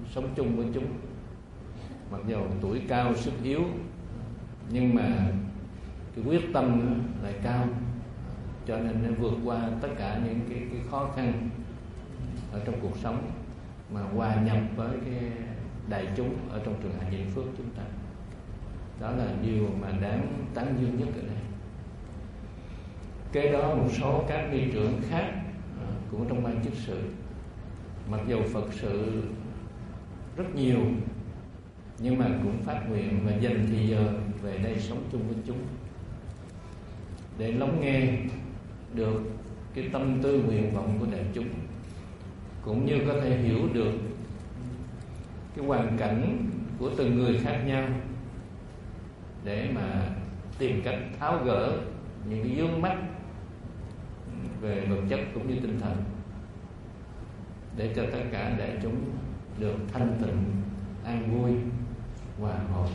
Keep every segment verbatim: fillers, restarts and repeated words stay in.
sống chung với chúng. Mặc dù tuổi cao sức yếu, nhưng mà cái quyết tâm lại cao, cho nên nó vượt qua tất cả những cái, cái khó khăn ở trong cuộc sống mà hòa nhập với cái đại chúng ở trong trường Hạ Vĩnh Phước chúng ta. Đó là điều mà đáng tán dương nhất ở đây. Kế đó một số các ni trưởng khác cũng trong ban chức sự, mặc dù Phật sự rất nhiều, nhưng mà cũng phát nguyện và dành thời giờ về đây sống chung với chúng, để lắng nghe được cái tâm tư nguyện vọng của đại chúng, cũng như có thể hiểu được cái hoàn cảnh của từng người khác nhau, để mà tìm cách tháo gỡ những cái vướng mắc về vật chất cũng như tinh thần, để cho tất cả đại chúng được thanh tịnh, an vui, hòa hợp.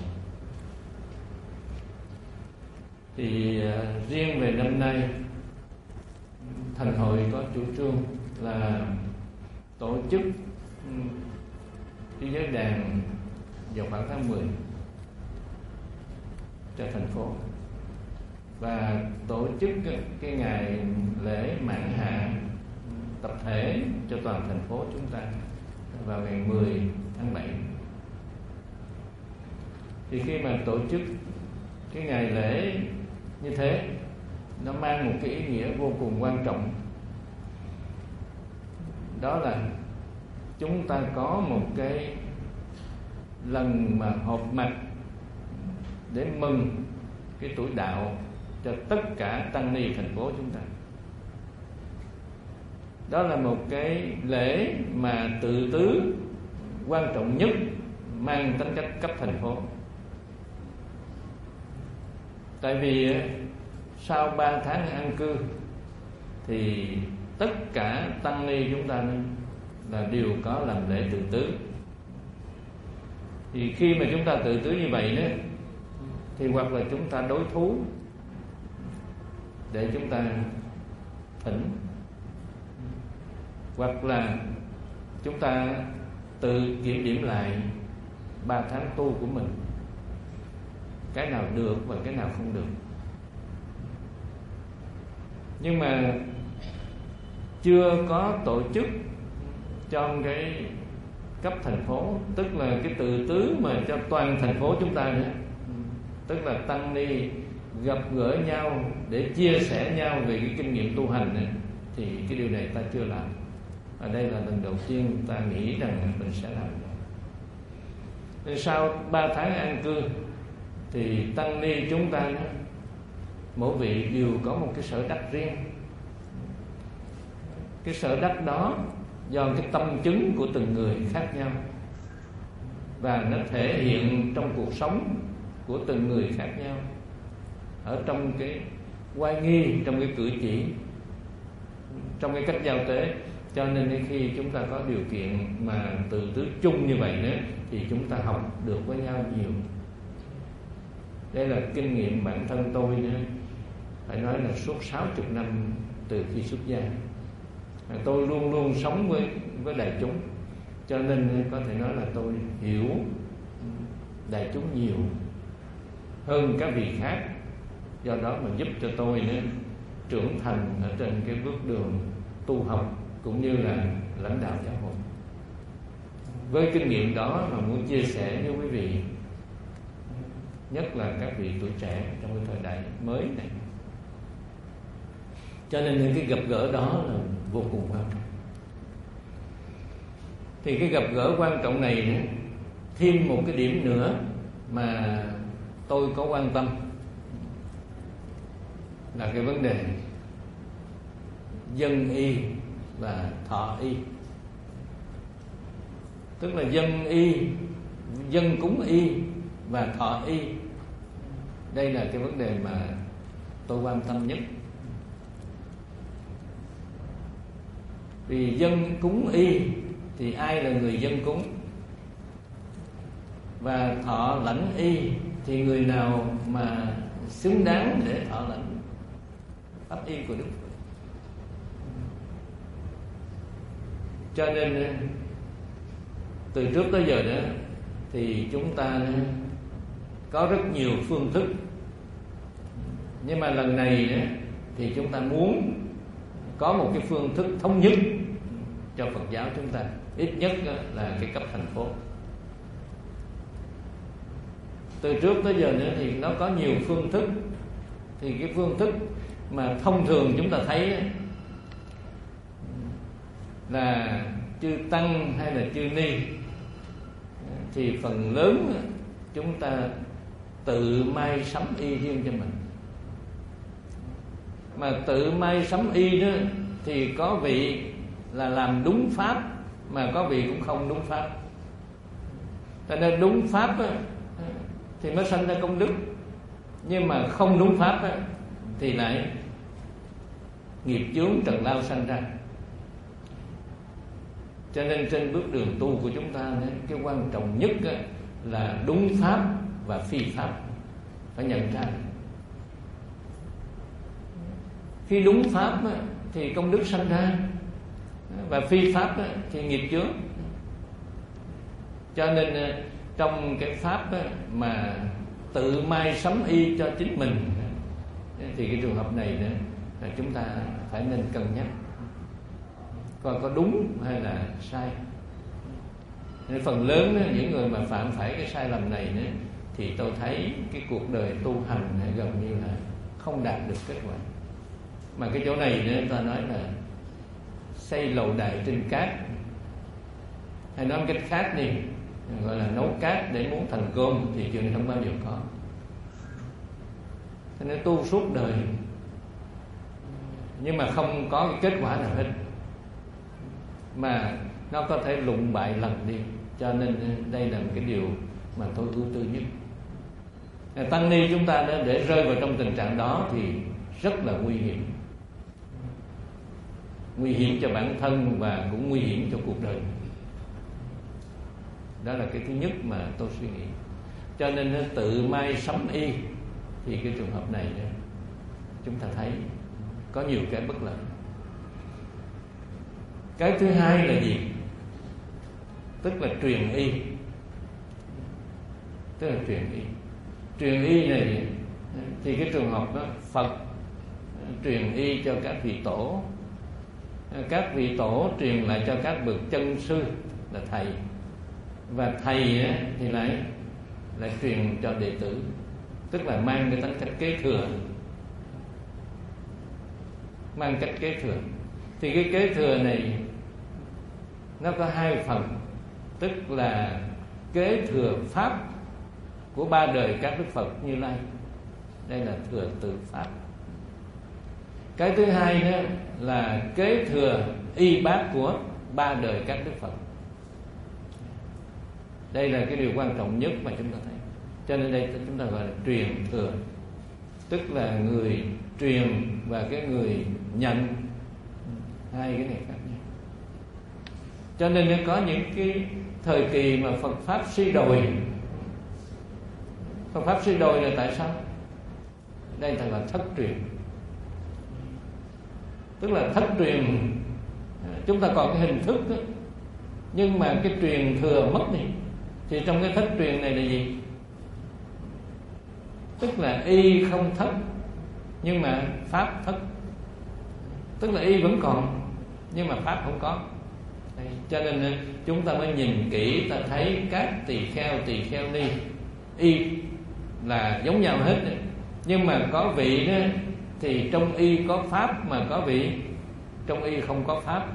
Thì uh, riêng về năm nay, Thành hội có chủ trương là tổ chức um, cái giới đàn vào khoảng tháng mười cho thành phố, và tổ chức cái ngày lễ mãn hạ tập thể cho toàn thành phố chúng ta vào ngày mười tháng bảy. Thì khi mà tổ chức cái ngày lễ như thế, nó mang một cái ý nghĩa vô cùng quan trọng. Đó là chúng ta có một cái lần mà họp mặt để mừng cái tuổi đạo cho tất cả tăng ni thành phố chúng ta. Đó là một cái lễ mà tự tứ quan trọng nhất, mang tính cách cấp thành phố. Tại vì sau ba tháng an cư thì tất cả tăng ni chúng ta là đều có làm lễ tự tứ. Thì khi mà chúng ta tự tứ như vậy đó, thì hoặc là chúng ta đối thú để chúng ta thỉnh, hoặc là chúng ta tự kiểm điểm lại ba tháng tu của mình, cái nào được và cái nào không được. Nhưng mà chưa có tổ chức trong cái cấp thành phố, tức là cái tự tứ mà cho toàn thành phố chúng ta nữa, tức là tăng ni gặp gỡ nhau để chia sẻ nhau về cái kinh nghiệm tu hành này, thì cái điều này ta chưa làm. Ở đây là lần đầu tiên ta nghĩ rằng mình sẽ làm. Nên sau ba tháng an cư thì tăng ni chúng ta mỗi vị đều có một cái sở đắc riêng. Cái sở đắc đó do cái tâm chứng của từng người khác nhau, và nó thể hiện trong cuộc sống của từng người khác nhau, ở trong cái oai nghi, trong cái cử chỉ, trong cái cách giao tế. Cho nên khi chúng ta có điều kiện mà tự tứ chung như vậy nữa, thì chúng ta học được với nhau nhiều. Đây là kinh nghiệm bản thân tôi nữa, phải nói là suốt sáu mươi năm từ khi xuất gia, tôi luôn luôn sống với với đại chúng, cho nên có thể nói là tôi hiểu đại chúng nhiều hơn các vị khác. Do đó mà giúp cho tôi nữa trưởng thành ở trên cái bước đường tu học cũng như là lãnh đạo giáo hội. Với kinh nghiệm đó mà muốn chia sẻ với quý vị, nhất là các vị tuổi trẻ trong cái thời đại mới này. Cho nên cái gặp gỡ đó là vô cùng quan trọng. Thì cái gặp gỡ quan trọng này nữa, thêm một cái điểm nữa mà tôi có quan tâm, là cái vấn đề dân y và thọ y. Tức là dân y, dân cúng y và thọ y. Đây là cái vấn đề mà tôi quan tâm nhất. Vì dân cúng y thì ai là người dân cúng, và thọ lãnh y thì người nào mà xứng đáng để thọ lãnh pháp y của Đức Phật. Cho nên từ trước tới giờ đó thì chúng ta có rất nhiều phương thức, nhưng mà lần này đó, thì chúng ta muốn có một cái phương thức thống nhất cho Phật giáo chúng ta, ít nhất là cái cấp thành phố. Từ trước tới giờ nữa thì nó có nhiều phương thức, thì cái phương thức mà thông thường chúng ta thấy là chư tăng hay là chư ni, thì phần lớn chúng ta tự may sắm y riêng cho mình. Mà tự may sắm y đó thì có vị là làm đúng pháp, mà có vị cũng không đúng pháp. Cho nên đúng pháp á, thì mới sanh ra công đức, nhưng mà không đúng pháp á, thì lại nghiệp chướng trần lao sanh ra. Cho nên trên bước đường tu của chúng ta, cái quan trọng nhất là đúng pháp và phi pháp, phải nhận ra. Khi đúng pháp thì công đức sanh ra, và phi pháp thì nghiệp chướng. Cho nên trong cái pháp mà tự may sắm y cho chính mình, thì cái trường hợp này là chúng ta phải nên cân nhắc coi có đúng hay là sai. Nên phần lớn những người mà phạm phải cái sai lầm này nữa, thì tôi thấy cái cuộc đời tu hành gần như là không đạt được kết quả. Mà cái chỗ này nữa ta nói là xây lầu đài trên cát, hay nói một cách khác đi, gọi là nấu cát để muốn thành cơm, thì chuyện này không bao giờ có. Thế nên tu suốt đời nhưng mà không có cái kết quả nào hết, mà nó có thể lụng bại lần đi. Cho nên đây là một cái điều mà tôi ưu tư nhất. Tăng ni chúng ta để rơi vào trong tình trạng đó thì rất là nguy hiểm. Nguy hiểm cho bản thân và cũng nguy hiểm cho cuộc đời. Đó là cái thứ nhất mà tôi suy nghĩ. Cho nên tự may sắm y, thì cái trường hợp này chúng ta thấy có nhiều cái bất lợi. Cái thứ hai là gì? Tức là truyền y. Tức là truyền y. Truyền y này thì cái trường hợp đó, Phật truyền y cho các vị tổ, các vị tổ truyền lại cho các bậc chân sư là thầy, và thầy thì lại lại truyền cho đệ tử, tức là mang cái tính cách kế thừa, mang cách kế thừa. Thì cái kế thừa này nó có hai phần, tức là kế thừa pháp của ba đời các đức Phật Như Lai, đây là thừa tự pháp. Cái thứ hai nữa là kế thừa y bát của ba đời các đức Phật. Đây là cái điều quan trọng nhất mà chúng ta thấy. Cho nên đây chúng ta gọi là truyền thừa, tức là người truyền và cái người nhận, hai cái này khác nhau. Cho nên nó có những cái thời kỳ mà Phật pháp suy đồi. Phật pháp suy đồi là tại sao? Đây là thất truyền. Tức là thất truyền, chúng ta còn cái hình thức đó, nhưng mà cái truyền thừa mất đi. Thì trong cái thất truyền này là gì? Tức là y không thất, nhưng mà pháp thất. Tức là y vẫn còn, nhưng mà pháp không có. Đây, cho nên chúng ta mới nhìn kỹ, ta thấy các tỳ kheo, tỳ kheo ni y là giống nhau hết. Nhưng mà có vị đó thì trong y có pháp, mà có vị trong y không có pháp.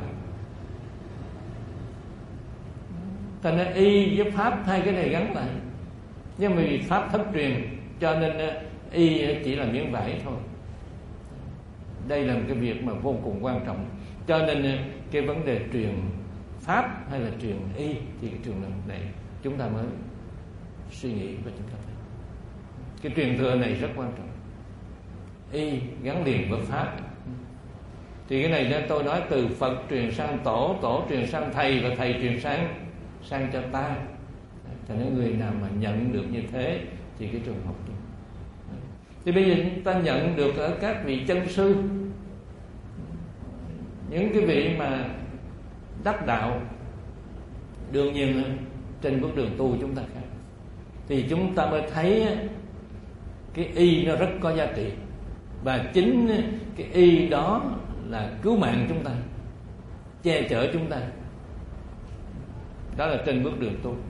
Cho nên y với pháp hai cái này gắn lại. Nhưng mà vì pháp thất truyền, cho nên y chỉ là miếng vải thôi. Đây là một cái việc mà vô cùng quan trọng. Cho nên cái vấn đề truyền pháp hay là truyền y, thì cái trường hợp này chúng ta mới suy nghĩ và chúng ta thấy cái truyền thừa này rất quan trọng. Y gắn liền với pháp. Thì cái này tôi nói từ Phật truyền sang tổ, tổ truyền sang thầy, và thầy truyền sang sang cho ta. Cho nên người nào mà nhận được như thế thì cái trường hợp đó. Thì bây giờ chúng ta nhận được ở các vị chân sư, những cái vị mà đắc đạo, đương nhiên trên bước đường tu chúng ta khác. Thì chúng ta mới thấy cái y nó rất có giá trị, và chính cái y đó là cứu mạng chúng ta, che chở chúng ta. Đó là trên bước đường tu.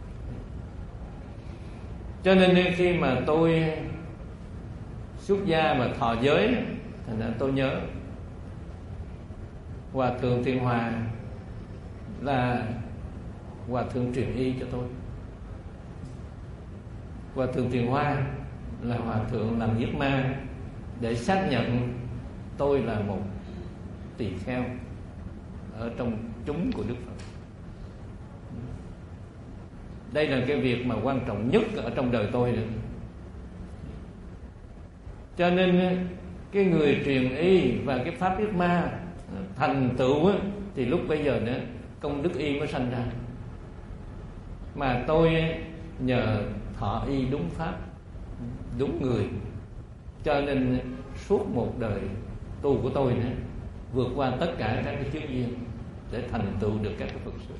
Cho nên khi mà tôi xuất gia mà thọ giới, thành ra tôi nhớ Hòa thượng Thiện Hòa là Hòa thượng truyền y cho tôi. Hòa thượng Thiện Hòa là Hòa thượng làm giết ma để xác nhận tôi là một tỳ kheo ở trong chúng của Đức Phật. Đây là cái việc mà quan trọng nhất ở trong đời tôi nữa. Cho nên cái người truyền y và cái pháp giết ma thành tựu thì lúc bây giờ nữa công đức y mới sanh ra. Mà tôi nhờ thọ y đúng pháp, đúng người, cho nên suốt một đời tu của tôi nữa vượt qua tất cả các cái chướng duyên để thành tựu được các cái Phật sự.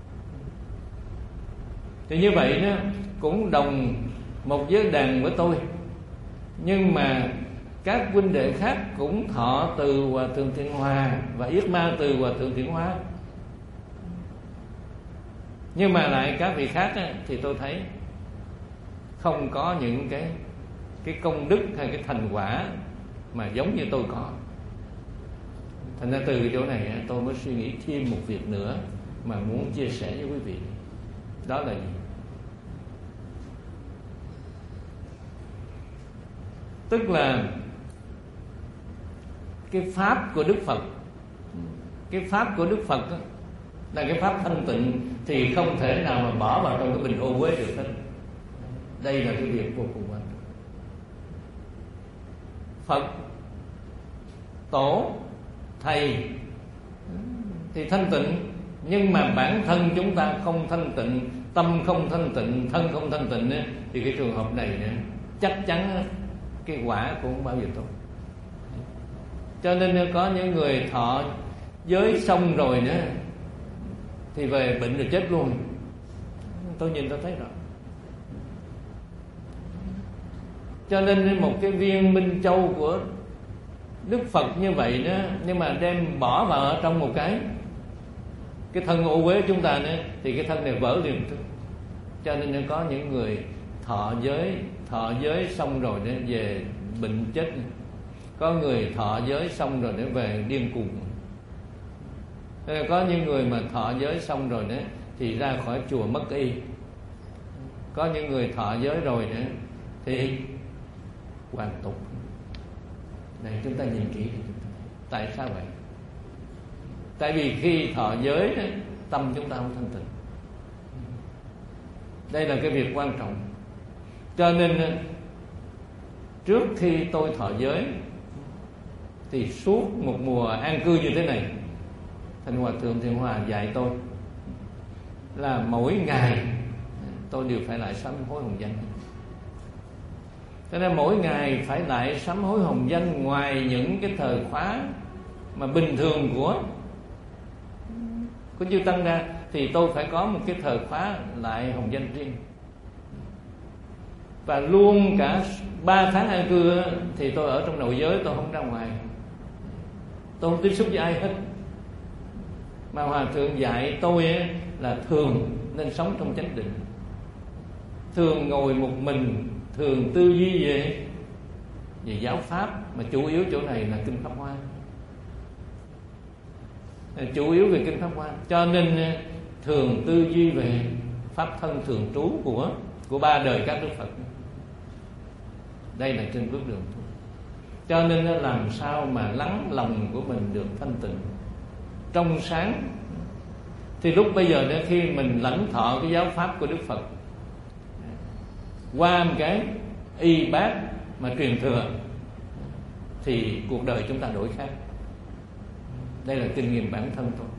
Thì như vậy đó cũng đồng một giới đàn với tôi, nhưng mà các huynh đệ khác cũng thọ từ Hòa thượng Thiện Hòa và yết ma từ Hòa thượng Thiện Hòa. Nhưng mà lại các vị khác á, thì tôi thấy không có những cái cái công đức hay cái thành quả mà giống như tôi có. Thành ra từ cái chỗ này á, tôi mới suy nghĩ thêm một việc nữa mà muốn chia sẻ với quý vị. Đó là gì? Tức là cái pháp của Đức Phật, cái pháp của Đức Phật đó, là cái pháp thanh tịnh, thì không thể nào mà bỏ vào trong cái bình ô uế được hết. Đây là cái việc vô cùng quan trọng. Phật, tổ, thầy thì thanh tịnh, nhưng mà bản thân chúng ta không thanh tịnh, tâm không thanh tịnh, thân không thanh tịnh ấy, thì cái trường hợp này nữa, chắc chắn cái quả cũng không bao giờ tốt. Cho nên có những người thọ giới xong rồi nữa thì về bệnh rồi chết luôn. Tôi nhìn tôi thấy rõ. Cho nên một cái viên minh châu của Đức Phật như vậy đó, nhưng mà đem bỏ vào ở trong một cái cái thân ô uế chúng ta nữa, thì cái thân này vỡ liền tức. Cho nên có những người thọ giới thọ giới xong rồi để về bệnh chết, có người thọ giới xong rồi để về điên cuồng, có những người mà thọ giới xong rồi nữa thì ra khỏi chùa mất y, có những người thọ giới rồi nữa thì hoàn tục. Này chúng ta nhìn kỹ thì tại sao vậy? Tại vì khi thọ giới đó, tâm chúng ta không thanh tịnh. Đây là cái việc quan trọng. Cho nên trước khi tôi thọ giới thì suốt một mùa an cư như thế này, Thành Hòa thượng Thiện Hòa dạy tôi là mỗi ngày tôi đều phải lại sám hối hồng danh. Cho nên mỗi ngày phải lại sám hối hồng danh, ngoài những cái thời khóa mà bình thường của của chư tăng ra, thì tôi phải có một cái thời khóa lại hồng danh riêng. Và luôn cả ba tháng an cư thì tôi ở trong nội giới, tôi không ra ngoài, tôi không tiếp xúc với ai hết. Mà Hòa thượng dạy tôi là thường nên sống trong chánh định, thường ngồi một mình, thường tư duy về về giáo pháp, mà chủ yếu chỗ này là kinh Pháp Hoa, chủ yếu về kinh Pháp Hoa. Cho nên thường tư duy về pháp thân thường trú của của ba đời các Đức Phật. Đây là trên bước đường thôi. Cho nên làm sao mà lắng lòng của mình được thanh tịnh, trong sáng, thì lúc bây giờ đó, khi mình lãnh thọ cái giáo pháp của Đức Phật qua một cái y bát mà truyền thừa, thì cuộc đời chúng ta đổi khác. Đây là kinh nghiệm bản thân tôi.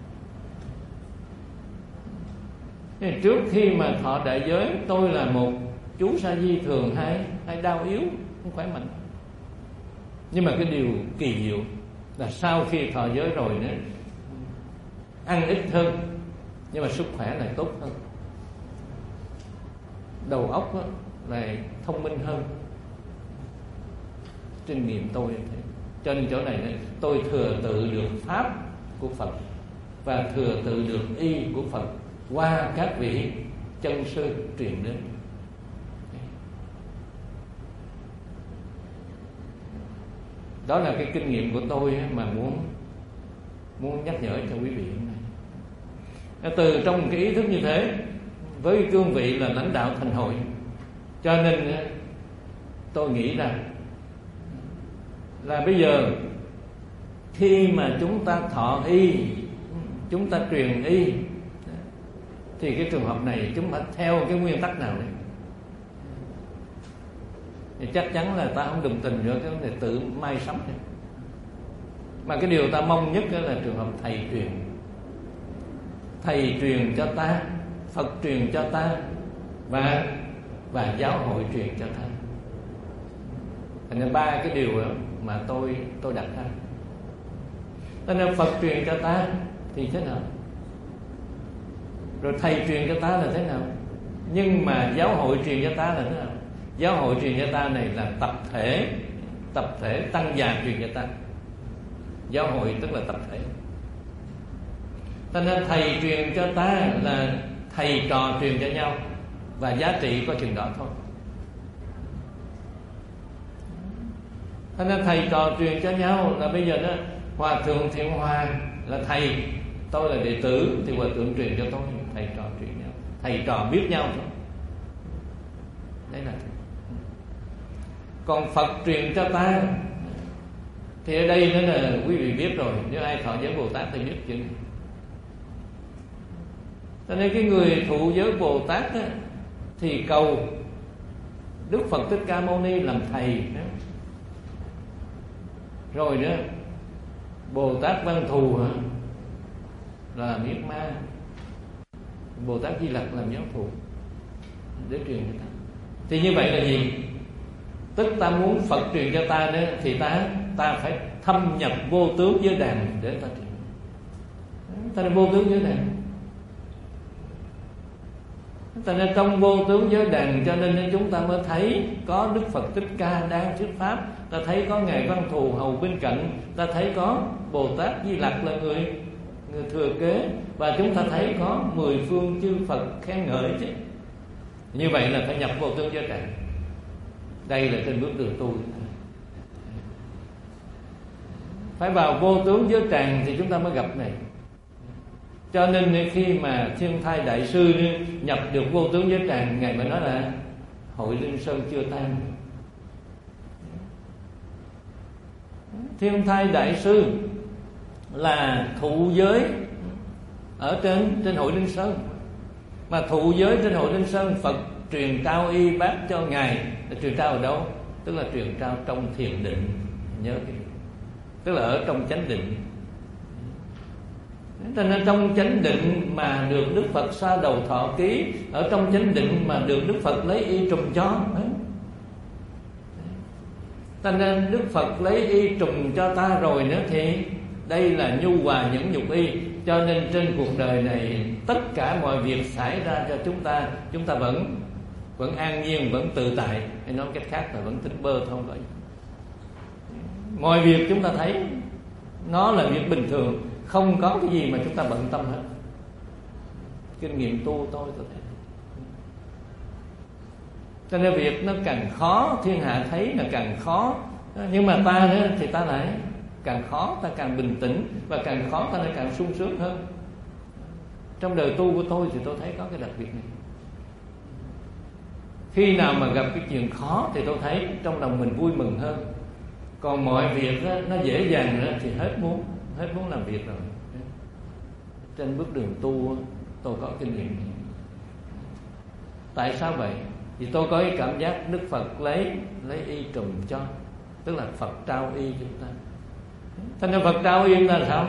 Nên trước khi mà thọ đại giới, tôi là một chú sa di thường hay hay đau yếu, không khỏe mạnh. Nhưng mà cái điều kỳ diệu là sau khi thọ giới rồi nữa, ăn ít hơn, nhưng mà sức khỏe lại tốt hơn, đầu óc đó lại thông minh hơn. Kinh nghiệm tôi thế. Cho nên chỗ này tôi thừa tự được pháp của Phật và thừa tự được y của Phật qua các vị chân sư truyền đến. Đó là cái kinh nghiệm của tôi mà muốn muốn nhắc nhở cho quý vị hôm nay. Từ trong cái ý thức như thế, với cương vị là lãnh đạo thành hội, cho nên tôi nghĩ rằng là bây giờ khi mà chúng ta thọ y, chúng ta truyền y, thì cái trường hợp này chúng ta theo cái nguyên tắc nào đấy thì chắc chắn là ta không đồng tình nữa cái vấn đề tự mai sắm này. Mà cái điều ta mong nhất đó là trường hợp thầy truyền. Thầy truyền cho ta, Phật truyền cho ta, và và giáo hội truyền cho ta. Thành ra ba cái điều mà tôi tôi đặt ra. Thành ra Phật truyền cho ta thì thế nào? Rồi thầy truyền cho ta là thế nào? Nhưng mà giáo hội truyền cho ta là thế nào? Giáo hội truyền cho ta này là tập thể, tập thể tăng già truyền cho ta. Giáo hội tức là tập thể. Cho nên thầy truyền cho ta là thầy trò truyền cho nhau, và giá trị có chừng đó thôi. Cho nên thầy trò truyền cho nhau là bây giờ đó, Hòa thượng Thiện Hòa là thầy, tôi là đệ tử, thì Hòa thượng truyền cho tôi, thầy trò truyền nhau, thầy trò biết nhau thôi. Đấy là thế. Còn Phật truyền cho ta thì ở đây nó là quý vị biết rồi, nếu ai thọ giới Bồ Tát thì biết chuyện này. Cho nên cái người thụ giới Bồ Tát á, thì cầu Đức Phật Thích Ca Mâu Ni làm thầy đó. Rồi đó Bồ Tát Văn Thù hả, là làm yết ma, Bồ Tát Di Lặc làm giáo thụ để truyền cho ta. Thì như vậy là gì? Tức ta muốn Phật truyền cho ta đó, thì ta ta phải thâm nhập vô tướng giới đàn để ta truyền. Ta là vô tướng giới đàn. Ta nên trong vô tướng giới đàn, cho nên chúng ta mới thấy có Đức Phật Thích Ca đang thuyết pháp, ta thấy có ngài Văn Thù hầu bên cạnh, ta thấy có Bồ Tát Di Lặc là người người thừa kế, và chúng ta thấy có mười phương chư Phật khen ngợi chứ. Như vậy là phải nhập vô tướng giới đàn. Đây là trên bước đường tu. Phải vào vô tướng giới tràng thì chúng ta mới gặp này. Cho nên khi mà Thiên Thai Đại Sư nhập được vô tướng giới tràng, ngài mới nói là hội Linh Sơn chưa tan. Thiên Thai Đại Sư là thụ giới ở trên trên hội Linh Sơn, mà thụ giới trên hội Linh Sơn, Phật truyền trao y bát cho ngài. Truyền trao ở đâu? Tức là truyền trao trong thiền định. Nhớ cái, tức là ở trong chánh định. Cho nên trong chánh định mà được Đức Phật sa đầu thọ ký, ở trong chánh định mà được Đức Phật lấy y trùm cho. Cho nên Đức Phật lấy y trùm cho ta rồi nữa, thì đây là nhu hòa những nhục y. Cho nên trên cuộc đời này tất cả mọi việc xảy ra cho chúng ta, chúng ta vẫn vẫn an nhiên, vẫn tự tại. Hay nói cách khác là vẫn tính bơ thôi vậy. Mọi việc chúng ta thấy nó là việc bình thường, không có cái gì mà chúng ta bận tâm hết. Kinh nghiệm tu tôi tôi thấy. Cho nên việc nó càng khó, thiên hạ thấy là càng khó. Nhưng mà ta nữa thì ta lại càng khó, ta càng bình tĩnh, và càng khó ta lại càng sung sướng hơn. Trong đời tu của tôi thì tôi thấy có cái đặc biệt này. Khi nào mà gặp cái chuyện khó thì tôi thấy trong lòng mình vui mừng hơn. Còn mọi việc đó, nó dễ dàng nữa thì hết muốn hết muốn làm việc rồi. Trên bước đường tu tôi có kinh nghiệm. Tại sao vậy? Vì tôi có cái cảm giác Đức Phật lấy lấy y trùm cho, tức là Phật trao y cho chúng ta. Thành ra Phật trao y là sao?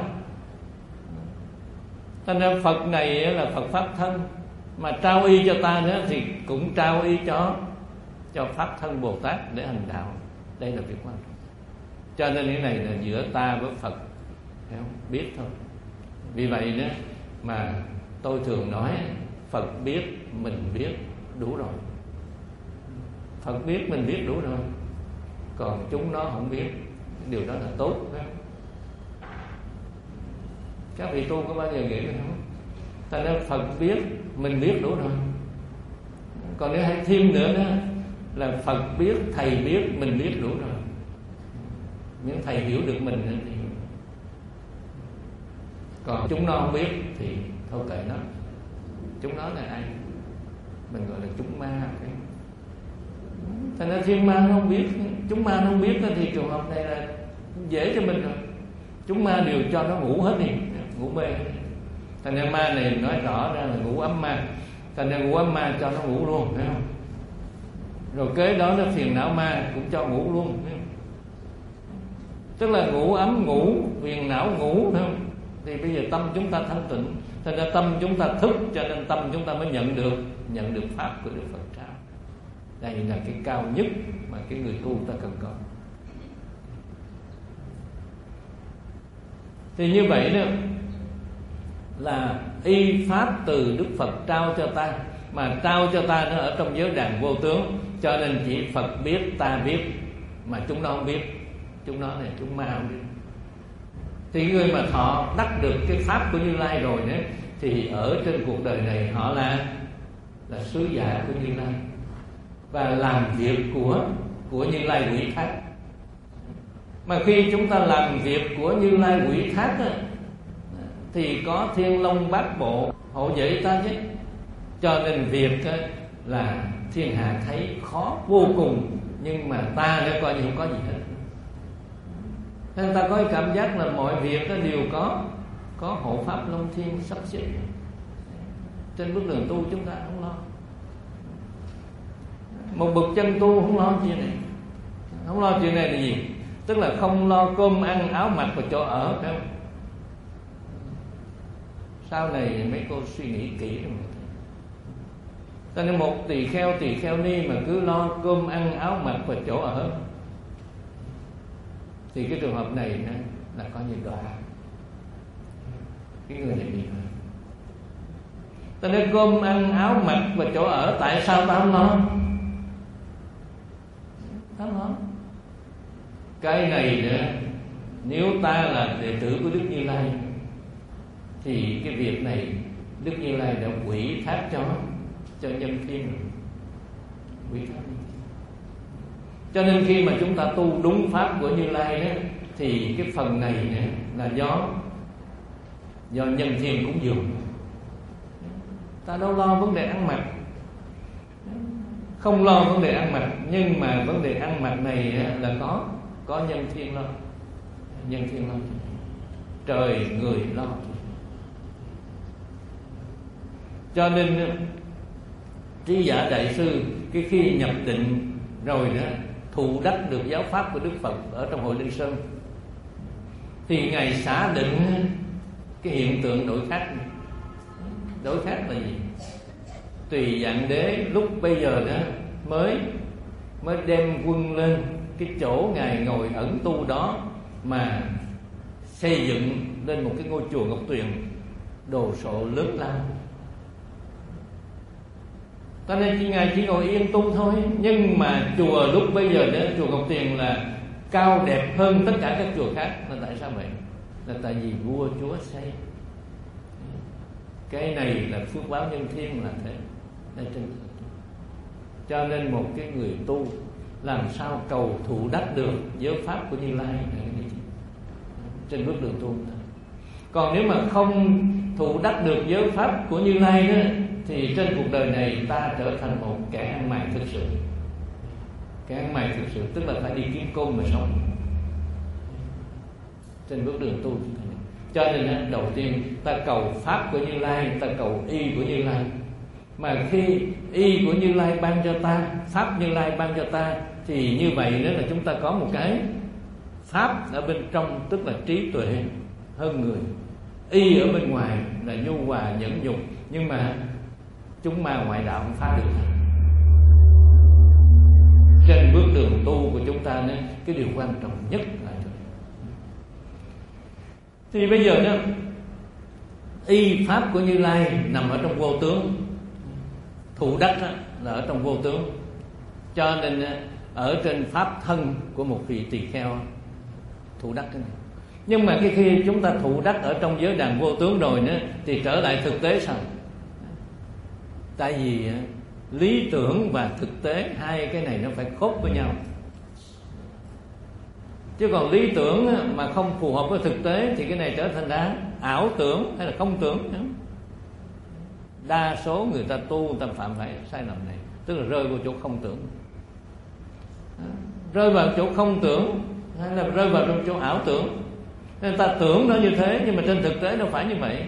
Thành ra Phật này là Phật pháp thân, mà trao y cho ta nữa thì cũng trao y cho cho pháp thân Bồ Tát để hành đạo. Đây là việc quan trọng. Cho nên cái này là giữa ta với Phật, biết thôi. Vì vậy nữa mà tôi thường nói Phật biết mình biết đủ rồi. Phật biết mình biết đủ rồi, còn chúng nó không biết. Điều đó là tốt đó. Các vị tu có bao giờ nghĩ không? Thành ra Phật biết mình biết đủ rồi. Còn nếu hay thêm nữa đó là Phật biết, Thầy biết, mình biết đủ rồi. Những Thầy hiểu được mình nữa thì, còn chúng nó không biết thì thôi kệ nó. Chúng nó là ai? Mình gọi là chúng ma. Thành ra thiên ma nó không biết, chúng ma nó không biết thì trường hợp này là dễ cho mình rồi. Chúng ma đều cho nó ngủ hết đi, ngủ mê. Thành ra ma này nói rõ ra là ngủ ấm ma. Thành ra ngủ ấm ma cho nó ngủ luôn, thấy không? Rồi kế đó nó phiền não ma cũng cho ngủ luôn, thấy không? Tức là ngủ ấm ngủ, phiền não ngủ, thấy không? Thì bây giờ tâm chúng ta thanh tịnh, thành ra tâm chúng ta thức, cho nên tâm chúng ta mới nhận được nhận được pháp của Đức Phật trao. Đây là cái cao nhất mà cái người tu ta cần có. Thì như vậy đó là y pháp từ Đức Phật trao cho ta, mà trao cho ta nó ở trong giới đàn vô tướng, cho nên chỉ Phật biết, ta biết, mà chúng nó không biết. Chúng nó này, chúng ma không biết. Thì người mà họ đắc được cái pháp của Như Lai rồi đấy, thì ở trên cuộc đời này họ là là sứ giả của Như Lai và làm việc của của Như Lai ủy thác. Mà khi chúng ta làm việc của Như Lai ủy thác á, thì có Thiên Long Bát Bộ hộ vệ ta chứ. Cho nên việc á, là thiên hạ thấy khó vô cùng, nhưng mà ta đã coi như không có gì hết. Nên ta có cái cảm giác là mọi việc đều có có hộ pháp Long Thiên sắp xếp. Trên bước đường tu chúng ta không lo. Một bậc chân tu không lo chuyện này. Không lo chuyện này là gì? Tức là không lo cơm ăn, áo mặc và chỗ ở, phải không? Sau này mấy cô suy nghĩ kỹ rồi. Cho nên một tỳ kheo tỳ kheo ni mà cứ lo cơm ăn, áo mặc và chỗ ở, thì cái trường hợp này là có như đọa. Cái người này bị đọa. Ta nói cơm ăn áo mặc và chỗ ở, tại sao ta không lo? Ta không lo. Cái này nữa, nếu ta là đệ tử của Đức Như Lai thì cái việc này Đức Như Lai đã ủy thác cho cho nhân thiên, ủy thác. Cho nên khi mà chúng ta tu đúng pháp của Như Lai đó, thì cái phần này nữa là do do nhân thiên cúng dường. Ta đâu lo vấn đề ăn mặc, không lo vấn đề ăn mặc, nhưng mà vấn đề ăn mặc này là có có nhân thiên lo. Nhân thiên lo, trời người lo. Cho nên Trí Giả Đại Sư cái khi nhập định rồi đó, thụ đắc được giáo pháp của Đức Phật ở trong hội Linh Sơn, thì Ngài xả định cái hiện tượng đổi khác. Đổi khác là gì? Tùy Dạng Đế lúc bây giờ đó mới mới đem quân lên cái chỗ Ngài ngồi ẩn tu đó, mà xây dựng lên một cái ngôi chùa Ngọc Tuyền đồ sộ lớn lao. Cho nên chỉ Ngài chỉ ngồi yên tu thôi. Nhưng mà chùa lúc bây giờ đó, chùa Ngọc Tuyền là cao đẹp hơn tất cả các chùa khác. Là tại sao vậy? Là tại vì vua chúa xây. Cái này là phước báo nhân thiên là thế. Đây trên. Cho nên một cái người tu làm sao cầu thụ đắc được giới pháp của Như Lai trên bước đường tu. Còn nếu mà không thụ đắc được giới pháp của Như Lai đó, thì trên cuộc đời này ta trở thành một kẻ ăn mày thực sự. Kẻ ăn mày thực sự tức là phải đi kiếm cơm mà sống trên bước đường tu. Cho nên đầu tiên ta cầu pháp của Như Lai, ta cầu y của Như Lai. Mà khi y của Như Lai ban cho ta, pháp Như Lai ban cho ta, thì như vậy đó là chúng ta có một cái pháp ở bên trong, tức là trí tuệ hơn người. Y ở bên ngoài là nhu hòa nhẫn nhục, nhưng mà chúng ma ngoại đạo không phá được. Trên bước đường tu của chúng ta nên cái điều quan trọng nhất là thì bây giờ đó, y pháp của Như Lai nằm ở trong vô tướng, thụ đắc là ở trong vô tướng, cho nên ở trên pháp thân của một vị tỳ kheo thụ đắc cái này. Nhưng mà cái khi chúng ta thụ đắc ở trong giới đàn vô tướng rồi nữa thì trở lại thực tế sao? Tại vì lý tưởng và thực tế hai cái này nó phải khớp với nhau. Chứ còn lý tưởng mà không phù hợp với thực tế thì cái này trở thành ra ảo tưởng hay là không tưởng. Đa số người ta tu người ta phạm phải sai lầm này, tức là rơi vào chỗ không tưởng. Rơi vào chỗ không tưởng hay là rơi vào trong chỗ ảo tưởng. Nên ta tưởng nó như thế nhưng mà trên thực tế đâu phải như vậy.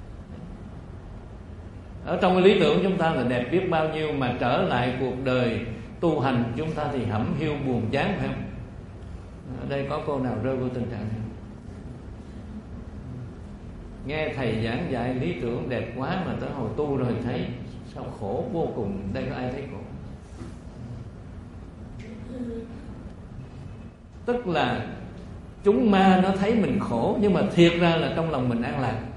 Ở trong cái lý tưởng chúng ta là đẹp biết bao nhiêu, mà trở lại cuộc đời tu hành chúng ta thì hẩm hiu buồn chán, phải không? Ở đây có cô nào rơi vào tình trạng này? Nghe thầy giảng dạy lý tưởng đẹp quá mà tới hồi tu rồi thấy sao khổ vô cùng. Đây có ai thấy khổ? Tức là chúng ma nó thấy mình khổ, nhưng mà thiệt ra là trong lòng mình an lạc.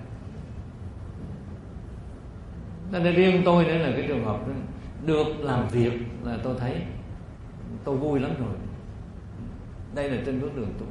Nên riêng tôi nữa là cái trường hợp đó, được làm việc là tôi thấy tôi vui lắm rồi. Đây là trên bước đường tu.